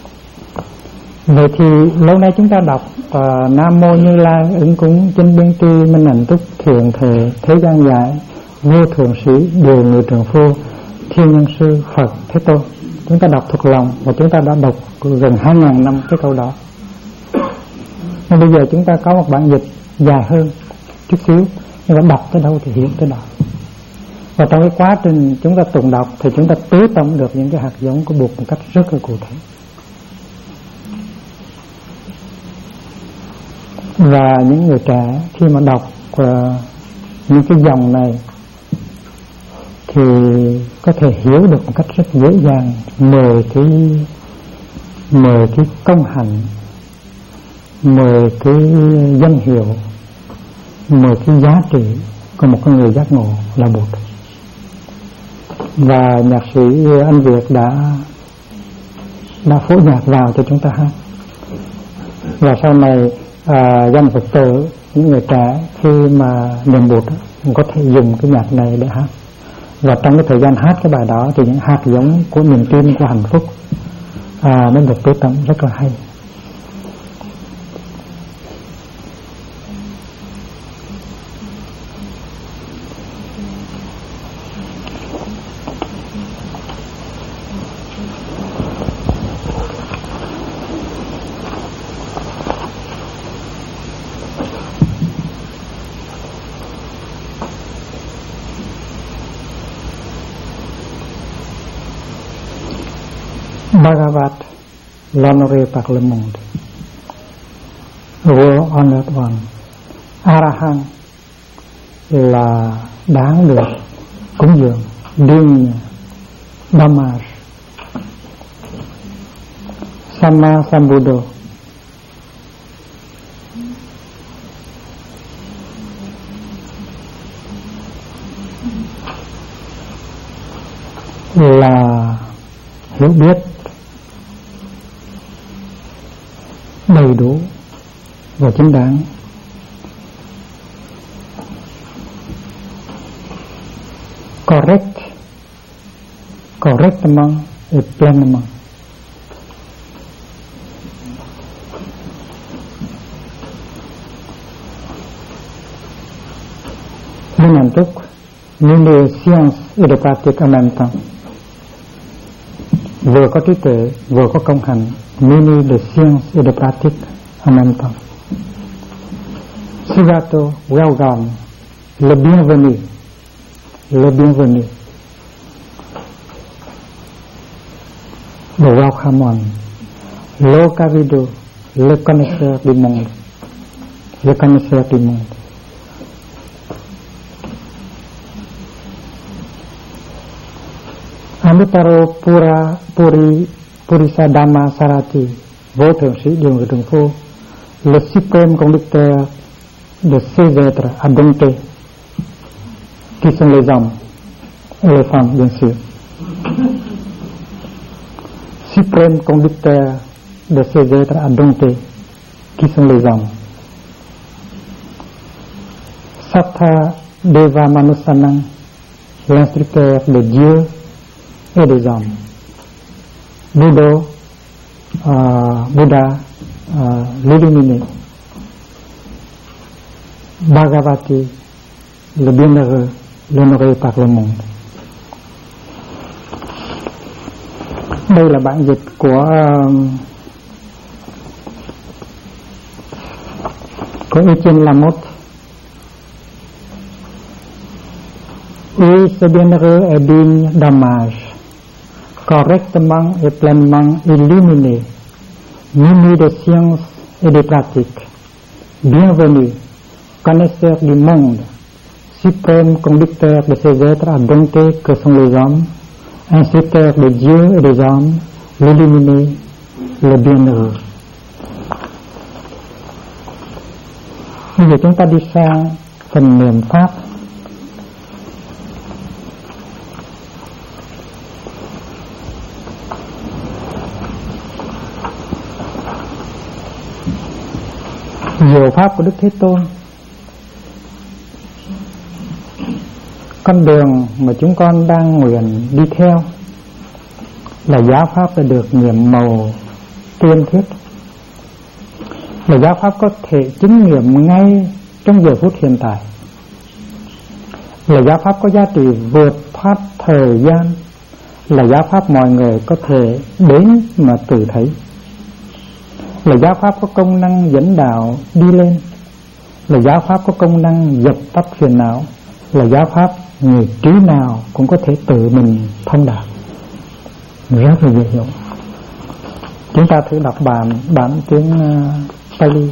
Vậy thì lâu nay chúng ta đọc Nam Mô Như Lai ứng cúng chánh biên tri minh hạnh túc thiện thể thế gian giải vô thượng sĩ điều người trường phu thiên nhân sư Phật Thế Tôn. Chúng ta đọc thuộc lòng và chúng ta đã đọc gần 2.000 năm cái câu đó. Nhưng bây giờ chúng ta có một bản dịch dài hơn chút xíu, nhưng mà đọc tới đâu thì hiểu tới đó. Và trong cái quá trình chúng ta tụng đọc thì chúng ta tưới tẩm được những cái hạt giống của Bụt một cách rất là cụ thể. Và những người trẻ khi mà đọc những cái dòng này thì có thể hiểu được một cách rất dễ dàng 10 cái công hạnh, 10 cái danh hiệu, 10 cái giá trị của một con người giác ngộ là Bụt. Và nhạc sĩ Anh Việt đã phổ nhạc vào cho chúng ta hát. Và sau này dân Phật tử, những người trẻ khi mà niệm Bụt có thể dùng cái nhạc này để hát. Và trong cái thời gian hát cái bài đó thì những hạt giống của niềm tin, của hạnh phúc nó được tưới tẩm rất là hay. Bhagavat, l'honoré par le monde, world honored one. Arahant là đáng được cúng dường, digne d'hommage. Samma Sambuddho là hiểu biết đầy đủ và chính đáng. Correctement et pleinement. Minh hạnh túc, nhưng de science et de pratique en même temps. Vừa có trí tuệ, vừa có công hạnh, muni de science et de pratique en même temps. Sugato, welcome, le bienvenu, le bienvenu. The welcome one. Lokavido, le connaisseur du monde, le connaisseur du monde. Amitaro Purisa Dhamma Sarati, vô thượng sĩ điều người trường phu, le suprême conducteur de ces êtres indomptés, qui sont les hommes et les femmes, bien sûr. Suprême conducteur de ces êtres indomptés, qui sont les hommes. Sattha Deva Manusanang, l'instructeur de Dieu et des hommes. Bouddha, l'illuminé. Bhagavati, le bienheureux, l'honoré par le monde. Đây là bản dịch của Etienne Lamotte. Oui, ce bienheureux est digne d'hommage, correctement et pleinement illuminé, muni de science et de pratique, bienvenu, connaisseur du monde, suprême conducteur de ces êtres indomptés que sont les hommes, instructeur de Dieu et des hommes, l'illuminé, le bienheureux. Bây giờ chúng ta đi sang phần niệm pháp. Diệu pháp của Đức Thế Tôn, con đường mà chúng con đang nguyện đi theo là giáo pháp đã được nhiệm màu tiên thiết là giáo pháp có thể chứng nghiệm ngay trong giờ phút hiện tại, là giáo pháp có giá trị vượt thoát thời gian, là giáo pháp mọi người có thể đến mà tự thấy, là giáo pháp có công năng dẫn đạo đi lên, là giáo pháp có công năng dập tắt phiền não, là giáo pháp người trí nào cũng có thể tự mình thông đạt, rất là dễ hiểu. Chúng ta thử đọc bản tiếng Pali.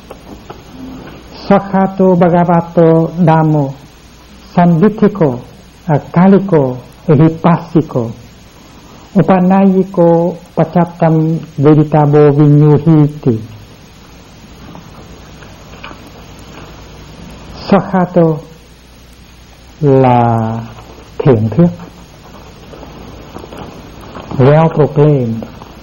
Swakhato Bhagavato Dhammo Sandithiko Akaliko Ehipassiko Upanayiko Pachaptam Veditabo Vinyuhiti. Swakhato là thiện thuyết, well proclaimed.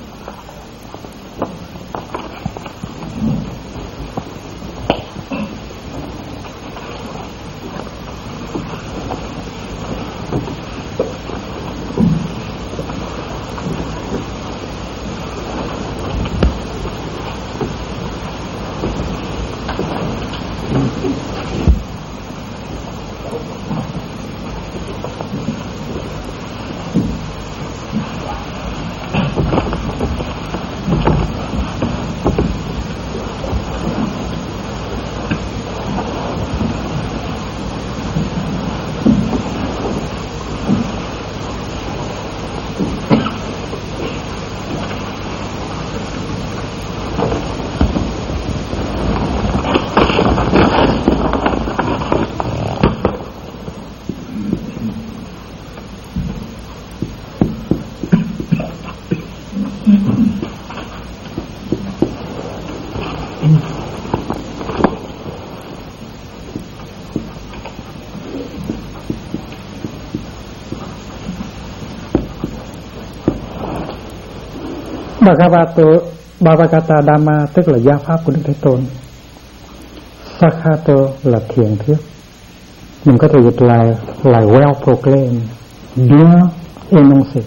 Bhagavata Dhamma tức là giáo pháp của Đức Thế Tôn. Sakhato là thiền thuyết, mình có thể dịch là well proclaimed, bien énoncé.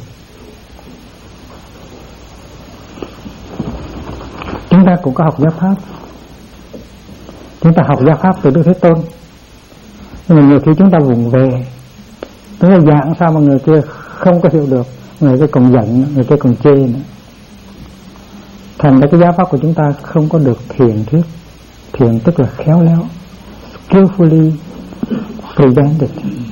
Chúng ta cũng có học giáo pháp, chúng ta học giáo pháp từ Đức Thế Tôn, nhưng mà nhiều khi chúng ta vùng về, tức là giảng sao mà người kia không có hiểu được, người kia còn giận, người kia còn chê nữa. Thành ra cái giáo pháp của chúng ta không có được thiền thuyết. Thiền tức là khéo léo, skillfully presented,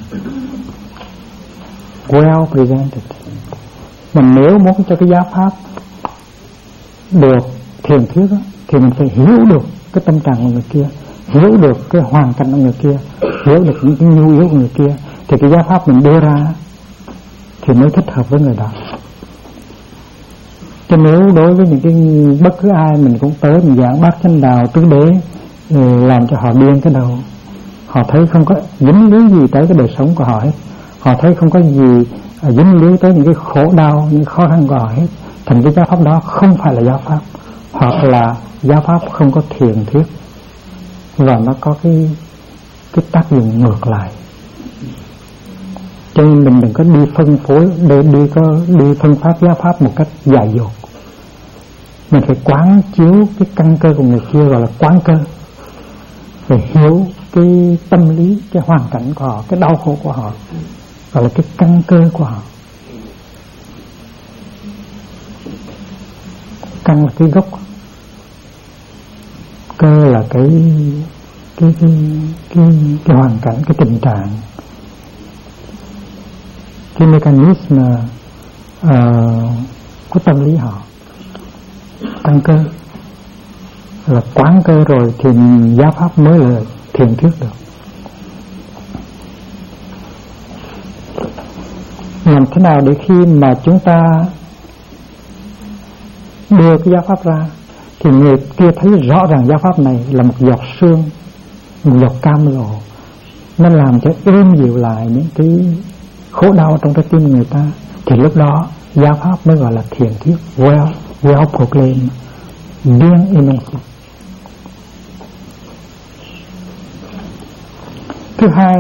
well presented. Mà nếu muốn cho cái giáo pháp được thiền thuyết đó, thì mình phải hiểu được cái tâm trạng của người kia, hiểu được cái hoàn cảnh của người kia, hiểu được những cái nhu yếu của người kia, thì cái giáo pháp mình đưa ra thì mới thích hợp với người đó. Cho nếu đối với những cái bất cứ ai mình cũng tới mình giảng bát chánh đạo tứ đế, làm cho họ điên cái đầu, họ thấy không có dính líu gì tới cái đời sống của họ hết, họ thấy không có gì dính líu tới những cái khổ đau, những khó khăn của họ hết, thành cái giáo pháp đó không phải là giáo pháp, hoặc là giáo pháp không có thiền thuyết, và nó có cái tác dụng ngược lại. Cho nên mình đừng có đi phân phối, đi phân phát giáo pháp một cách dại dột. Mình phải quán chiếu cái căn cơ của người kia, gọi là quán cơ, phải hiểu cái tâm lý, cái hoàn cảnh của họ, cái đau khổ của họ, gọi là cái căn cơ của họ. Căn là cái gốc, cơ là cái hoàn cảnh, cái tình trạng, cái mechanism của tâm lý họ. Căn cơ là quán cơ rồi thì giáo pháp mới là thiền thuyết được. Làm thế nào để khi mà chúng ta đưa cái giáo pháp ra thì người kia thấy rõ ràng giáo pháp này là một giọt sương, một giọt cam lộ, nó làm cho êm dịu lại những cái khổ đau trong trái tim người ta, thì lúc đó giáo pháp mới gọi là thiền thuyết, well proclaimed, bien énoncé. Thứ hai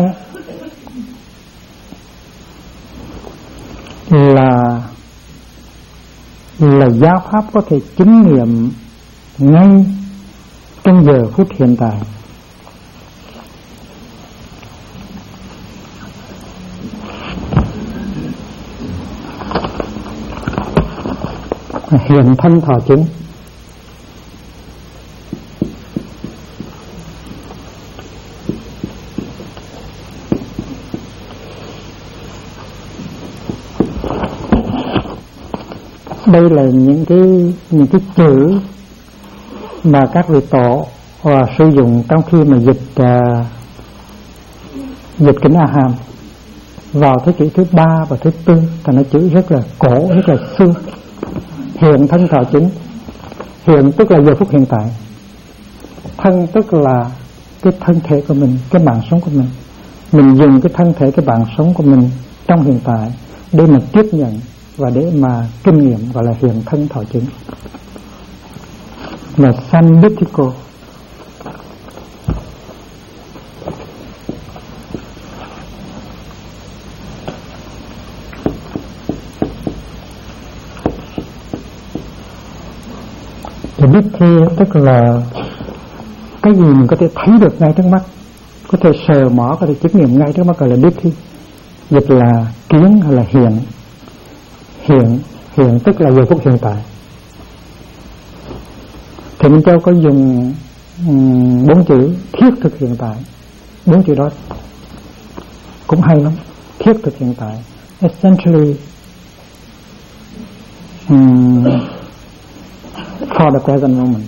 là giáo pháp có thể chứng nghiệm ngay trong giờ phút hiện tại. Hiện thân thọ chứng. Đây là những cái chữ mà các vị tổ sử dụng trong khi mà dịch kinh A Hàm vào thế kỷ thứ 3 và thứ 4, thành nó chữ rất là cổ, rất là xưa. Hiện thân thọ chứng. Hiện tức là giờ phút hiện tại. Thân tức là cái thân thể của mình, cái mạng sống của mình. Mình dùng cái thân thể, cái mạng sống của mình trong hiện tại để mà tiếp nhận và để mà kinh nghiệm, gọi là hiện thân thọ chứng, là Sanditiko. Thì biết thi tức là cái gì mình có thể thấy được ngay trước mắt, có thể sờ mỏ, có thể chứng nghiệm ngay trước mắt, gọi là biết thi. Dịch là kiến hay là hiện. Hiện tức là giờ phút hiện tại. Thì Minh Châu có dùng 4 chữ thiết thực hiện tại. 4 chữ đó cũng hay lắm. Thiết thực hiện tại, essentially for the present moment.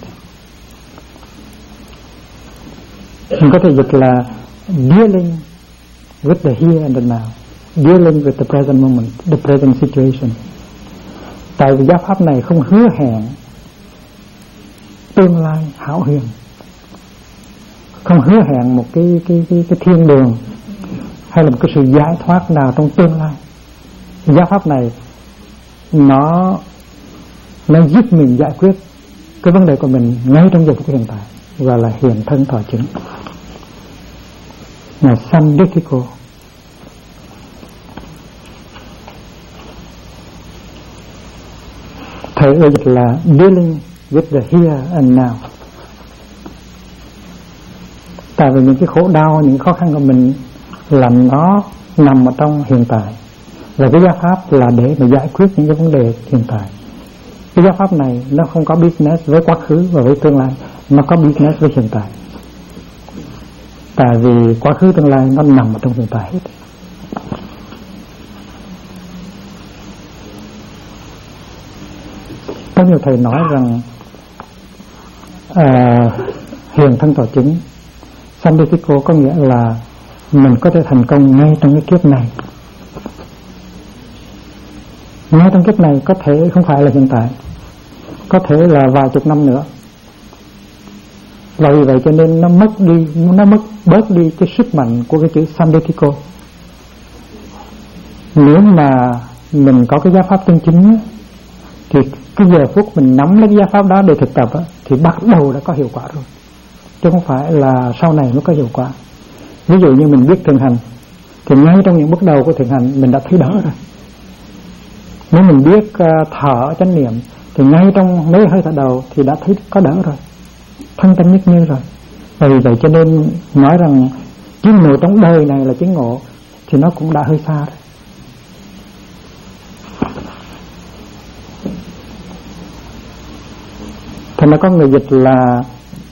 Mình có thể dịch là dealing with the here and the now, dealing with the present moment, the present situation. Tại vì giáo pháp này không hứa hẹn tương lai hão huyền, không hứa hẹn một cái thiên đường hay là một cái sự giải thoát nào trong tương lai. Giáo pháp này nó giúp mình giải quyết cái vấn đề của mình ngay trong giờ phút hiện tại, gọi là hiện thân thọ chứng, là Sanditiko. Thầy ơi dịch là dealing with the here and now. Tại vì những cái khổ đau, những khó khăn của mình là nó nằm ở trong hiện tại, và cái giáo pháp là để mà giải quyết những cái vấn đề hiện tại. Cái giáo pháp này nó không có business với quá khứ và với tương lai, nó có business với hiện tại. Tại vì quá khứ tương lai nó nằm ở trong hiện tại hết. Có nhiều thầy nói rằng hiện thân thọ chứng Sanditiko có nghĩa là mình có thể thành công ngay trong cái kiếp này. Ngay trong kiếp này, có thể không phải là hiện tại, có thể là vài chục năm nữa. Và vì vậy cho nên nó mất bớt đi cái sức mạnh của cái chữ Sanditiko. Nếu mà mình có cái giáo pháp chân chính thì cái giờ phút mình nắm lấy cái giáo pháp đó để thực tập thì bắt đầu đã có hiệu quả rồi, chứ không phải là sau này mới có hiệu quả. Ví dụ như mình biết thường hành thì ngay trong những bước đầu của thường hành mình đã thấy đỡ rồi. Nếu mình biết thở chánh niệm thì ngay trong mấy hơi thở đầu thì đã thấy có đỡ rồi, thân tâm nhất như rồi. Và vì vậy cho nên nói rằng chứng ngộ trong đời này là chứng ngộ thì nó cũng đã hơi xa rồi. Thành ra có người dịch là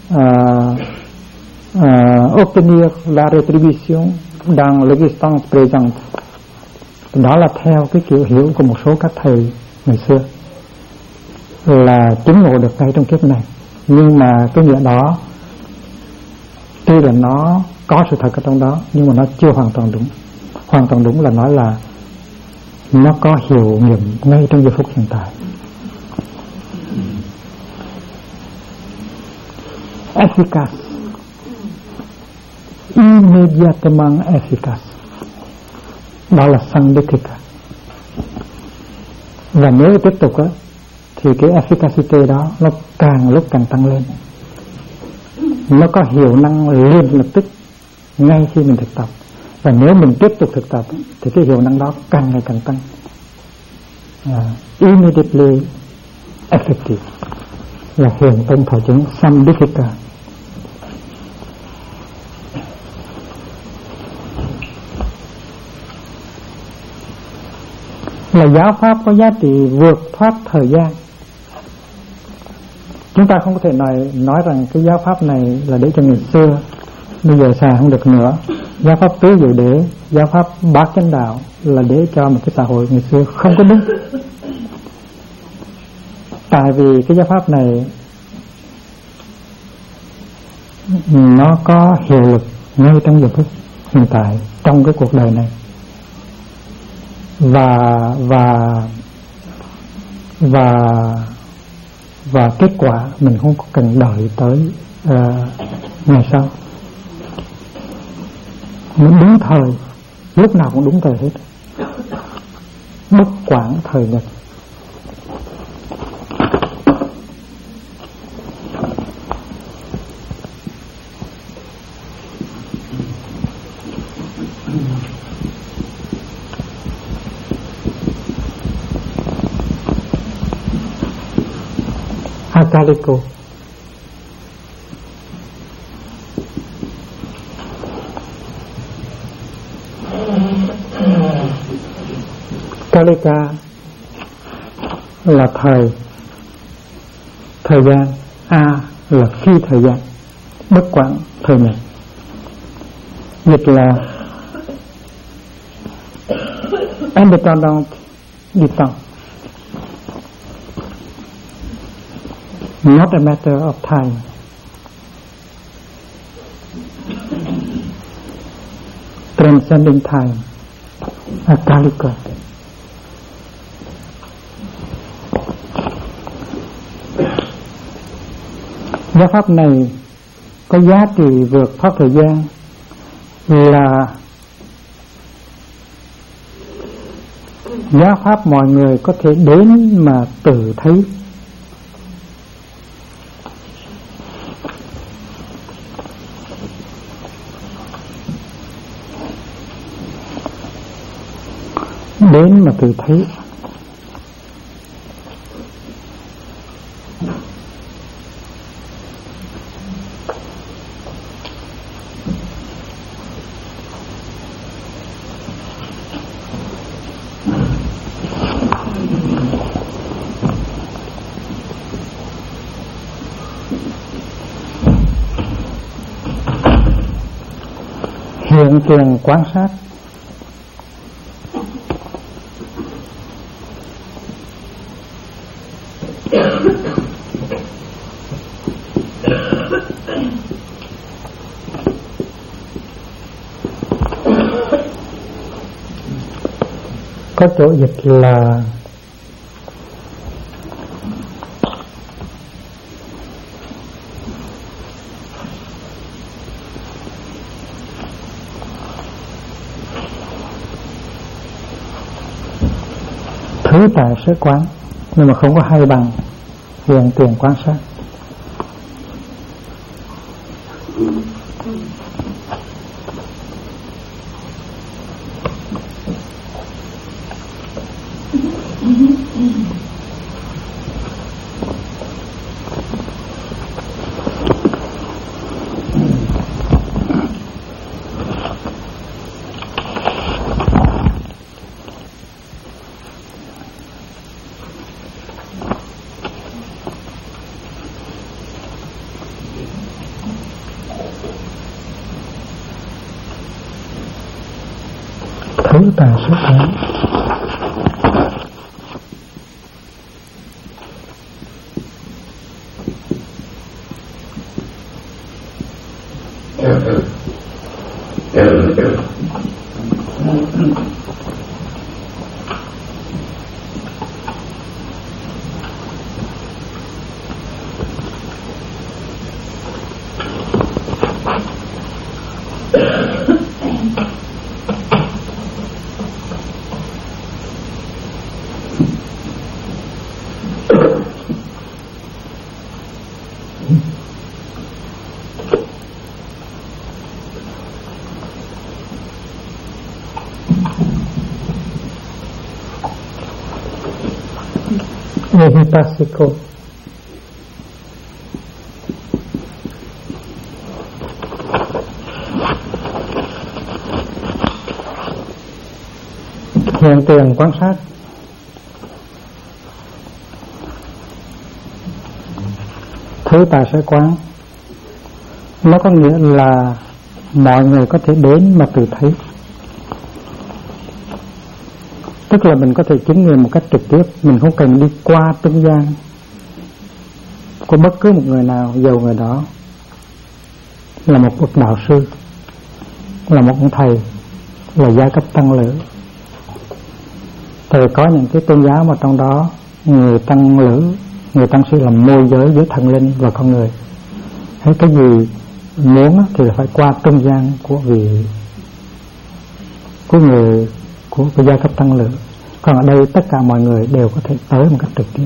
obtenir la retribution dans l'existence présente. Đó là theo cái kiểu hiểu của một số các thầy ngày xưa, là chứng ngộ được ngay trong kiếp này. Nhưng mà cái nghĩa đó tuy là nó có sự thật ở trong đó, nhưng mà nó chưa hoàn toàn đúng. Hoàn toàn đúng là nói là nó có hiệu nghiệm ngay trong giờ phút hiện tại. Efficace, immédiatement efficace, đó là Sanditiko. Và nếu tiếp tục thì cái efficacity đó nó càng lúc càng tăng lên, nó có hiệu năng liền lập tức ngay khi mình thực tập. Và nếu mình tiếp tục thực tập thì cái hiệu năng đó càng ngày càng tăng. Immediately effective là hiện thân thọ chứng Sanditiko. là giáo pháp có giá trị vượt thoát thời gian. Chúng ta không có thể nói rằng cái giáo pháp này là để cho người xưa, bây giờ xài không được nữa. Giáo pháp tứ diệu đế, giáo pháp bát chánh đạo là để cho một cái xã hội ngày xưa không có đúng. Tại vì cái giáo pháp này nó có hiệu lực ngay trong giờ phút hiện tại, trong cái cuộc đời này, và kết quả mình không cần đợi tới ngày sau. Nó đúng thời, lúc nào cũng đúng thời hết, bất quản thời nhật. Akaliko. Kalika là thời gian, A là phi thời gian, bất quản thời nhật. Dịch là independent du temps, not a matter of time. Transcending time, Akalika. Giáo pháp này có giá trị vượt thoát thời gian là giáo pháp mọi người có thể đến mà tự thấy. Đến mà tự thấy. Hiện tiền quan sát. Có chỗ dịch là thứ tại sở quán, nhưng mà không có hay bằng hiện tiền quan sát. Thứ tại sở quán. Vipasiko. Hiện tiền quan sát. thứ tài sẽ quán. Nó có nghĩa là mọi người có thể đến mà tự thấy, tức là mình có thể chứng nghiệm một cách trực tiếp, mình không cần đi qua trung gian của bất cứ một người nào, dầu người đó là một bậc đạo sư, là một ông thầy, là giai cấp tăng lữ. Thì có những cái tôn giáo mà trong đó người tăng lữ, người tăng sư làm môi giới giữa thần linh và con người. Hay cái gì muốn thì phải qua trung gian của người của giai cấp tăng lữ. Còn ở đây tất cả mọi người đều có thể tới một cách trực tiếp.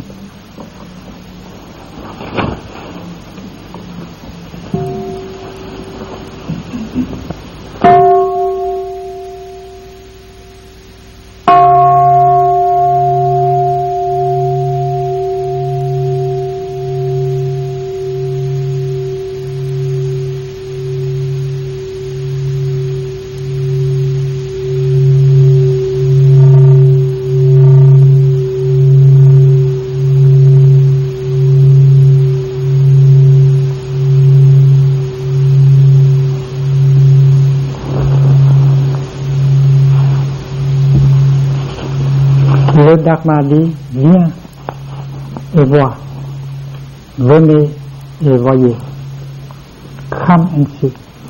Le Dharma dit, viens et vois, venez et voyez, come and see.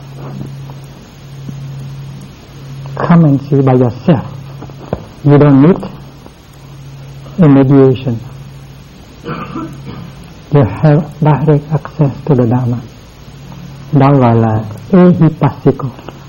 Come and see by yourself. You don't need a mediation. You have direct access to the Dharma. Đó gọi là ehipassiko.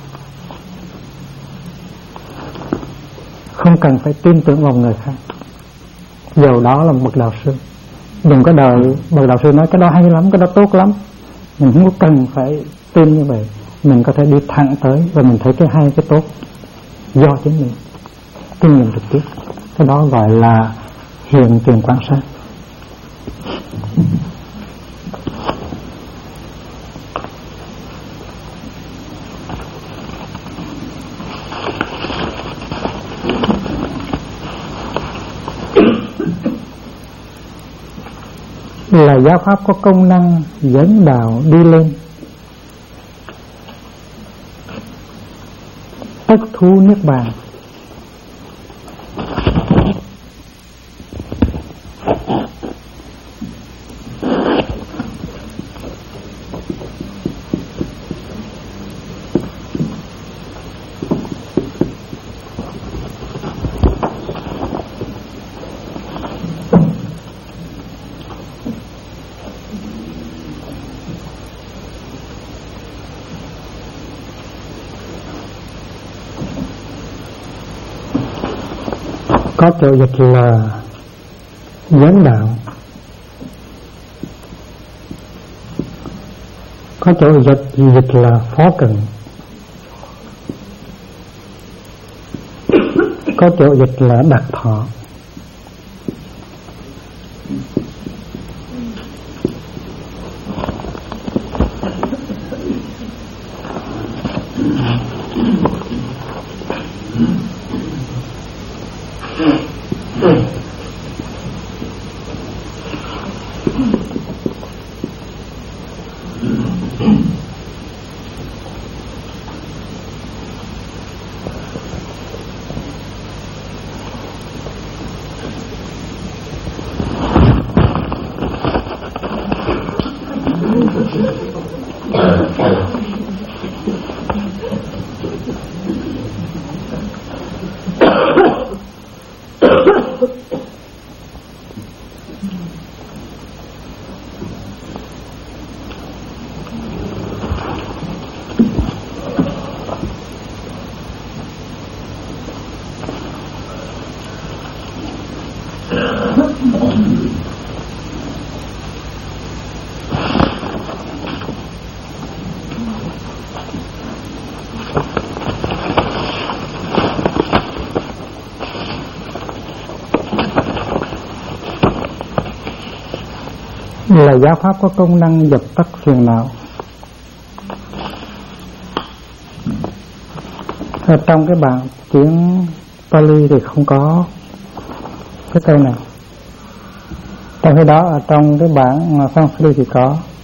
Không cần phải tin tưởng vào người khác, dầu đó là một bậc đạo sư. Đừng có đợi bậc đạo sư nói cái đó hay lắm, cái đó tốt lắm. Mình không có cần phải tin như vậy. Mình có thể đi thẳng tới và mình thấy cái hay, cái tốt do chính mình kinh nghiệm trực tiếp. Cái đó gọi là hiện tiền quan sát. Là giáo pháp có công năng dẫn đạo đi lên, tất thú niết bàn. Có chỗ dịch là dẫn đạo, có chỗ dịch là phó cận, có chỗ dịch là đặc thọ. Là giáo pháp có công năng dập tắt phiền não. Ở trong cái bản tiếng Pali thì không có cái câu này. Trong khi đó ở trong cái bản Sanskrit thì có.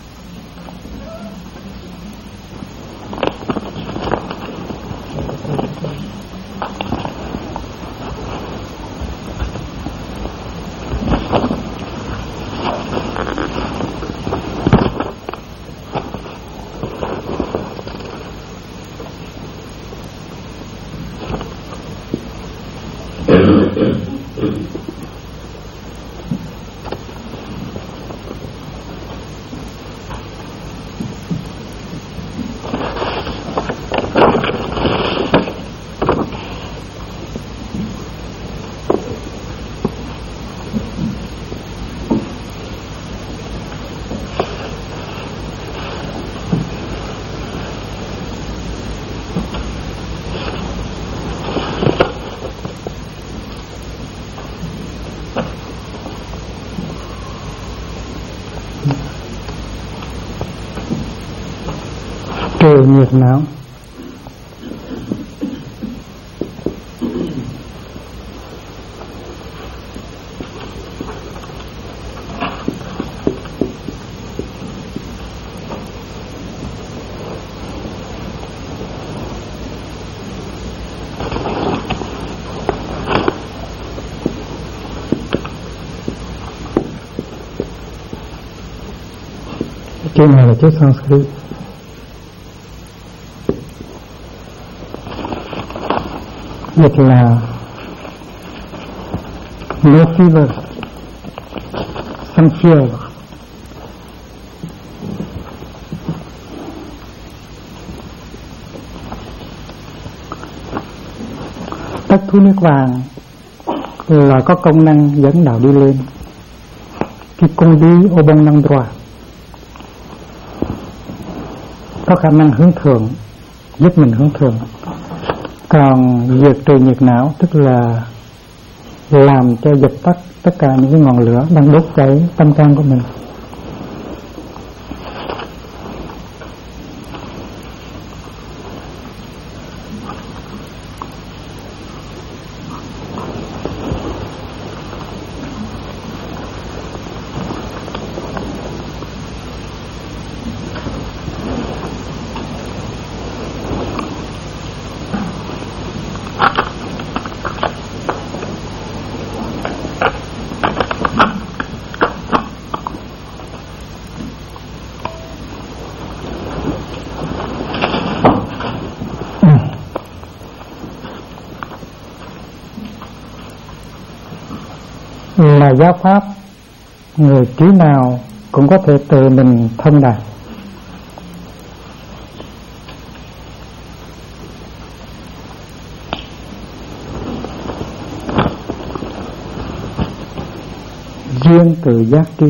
trừ nhiệt não. Chữ này là chữ Sanskrit. Dịch là no fever, some fear. Tất thu nước vàng là có công năng dẫn đạo đi lên. Cái công đi ô bông năng droit có khả năng hướng thượng, giúp mình hướng thượng. Còn diệt trừ nhiệt não tức là làm cho dập tắt tất cả những cái ngọn lửa đang đốt cháy tâm can của mình. Là giáo pháp, người trí nào cũng có thể tự mình thông đạt. Riêng tự giác tri.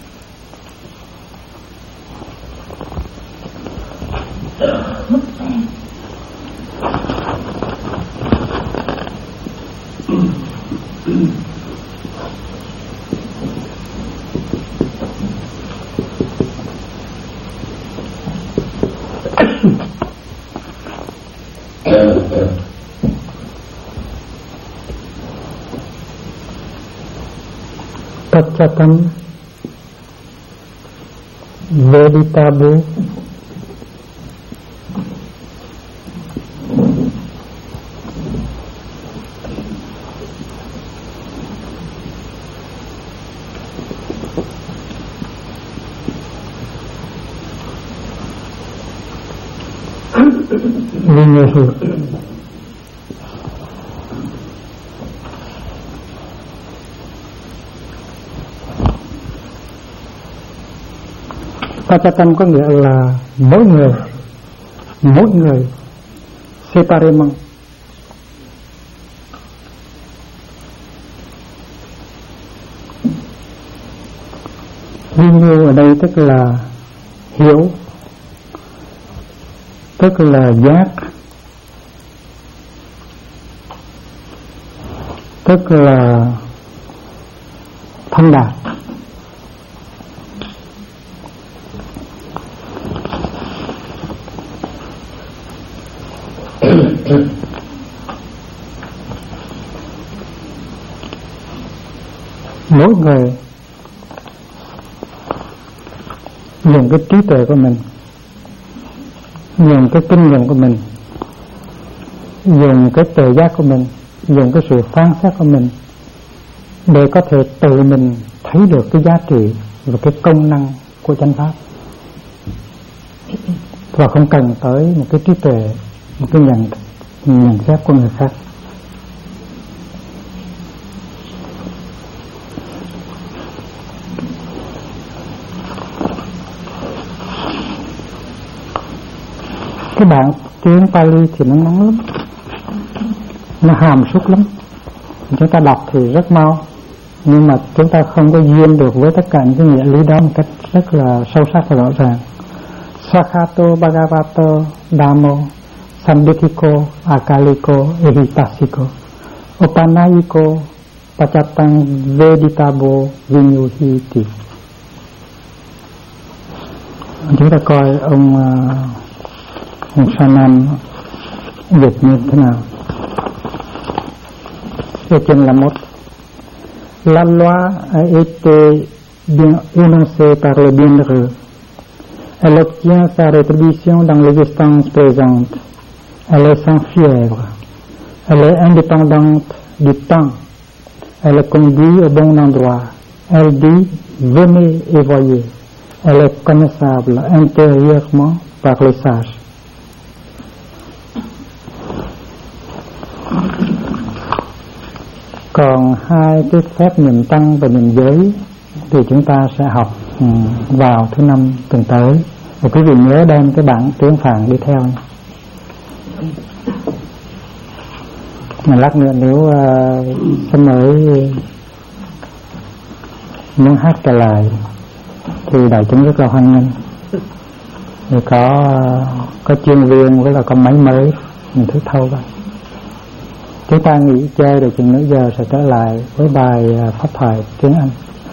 Pachatam Veditabu Vinyahu. Pachatam có nghĩa là mỗi người separément. Vinyu ở đây tức là hiểu, tức là giác, tức là thông đạt. Mỗi người dùng cái trí tuệ của mình, dùng cái kinh nghiệm của mình, dùng cái tự giác của mình, dùng cái sự phán xét của mình để có thể tự mình thấy được cái giá trị và cái công năng của chánh pháp, và không cần tới một cái trí tuệ, một cái nhận xét của người khác. Cái bản tiếng Pali thì nó ngắn lắm, nó hàm súc lắm, chúng ta đọc thì rất mau, nhưng mà chúng ta không có duyên được với tất cả những cái nghĩa lý đó một cách rất là sâu sắc và rõ ràng. Sakhato Bhagavato Dhammo Sambhitiko Akaliko Ehitasiko Upanayiko Pachatang Veditabo Vinyuhiti. Chúng ta coi ông Sa Nam dịch như thế nào? Câu chân là một. La loi a été bien énoncée par le bienheureux. Elle obtient sa rétribution dans l'existence présente. Elle est sans fièvre. Elle est indépendante du temps. Elle conduit au bon endroit. Elle dit venez et voyez. Elle est connaissable intérieurement par les sages. Còn hai cái phép nhìn tăng và nhìn giới thì chúng ta sẽ học vào thứ năm tuần tới. Và quý vị nhớ đem cái bảng tiếng Phạn đi theo. Mà lát nữa nếu xin mời muốn hát trở lại thì đại chúng rất là hoan nghênh. Thì có chuyên viên với là có máy mới mình thử thâu vào. Chúng ta nghỉ chơi rồi chừng nửa giờ sẽ trở lại với bài pháp thoại tiếng Anh.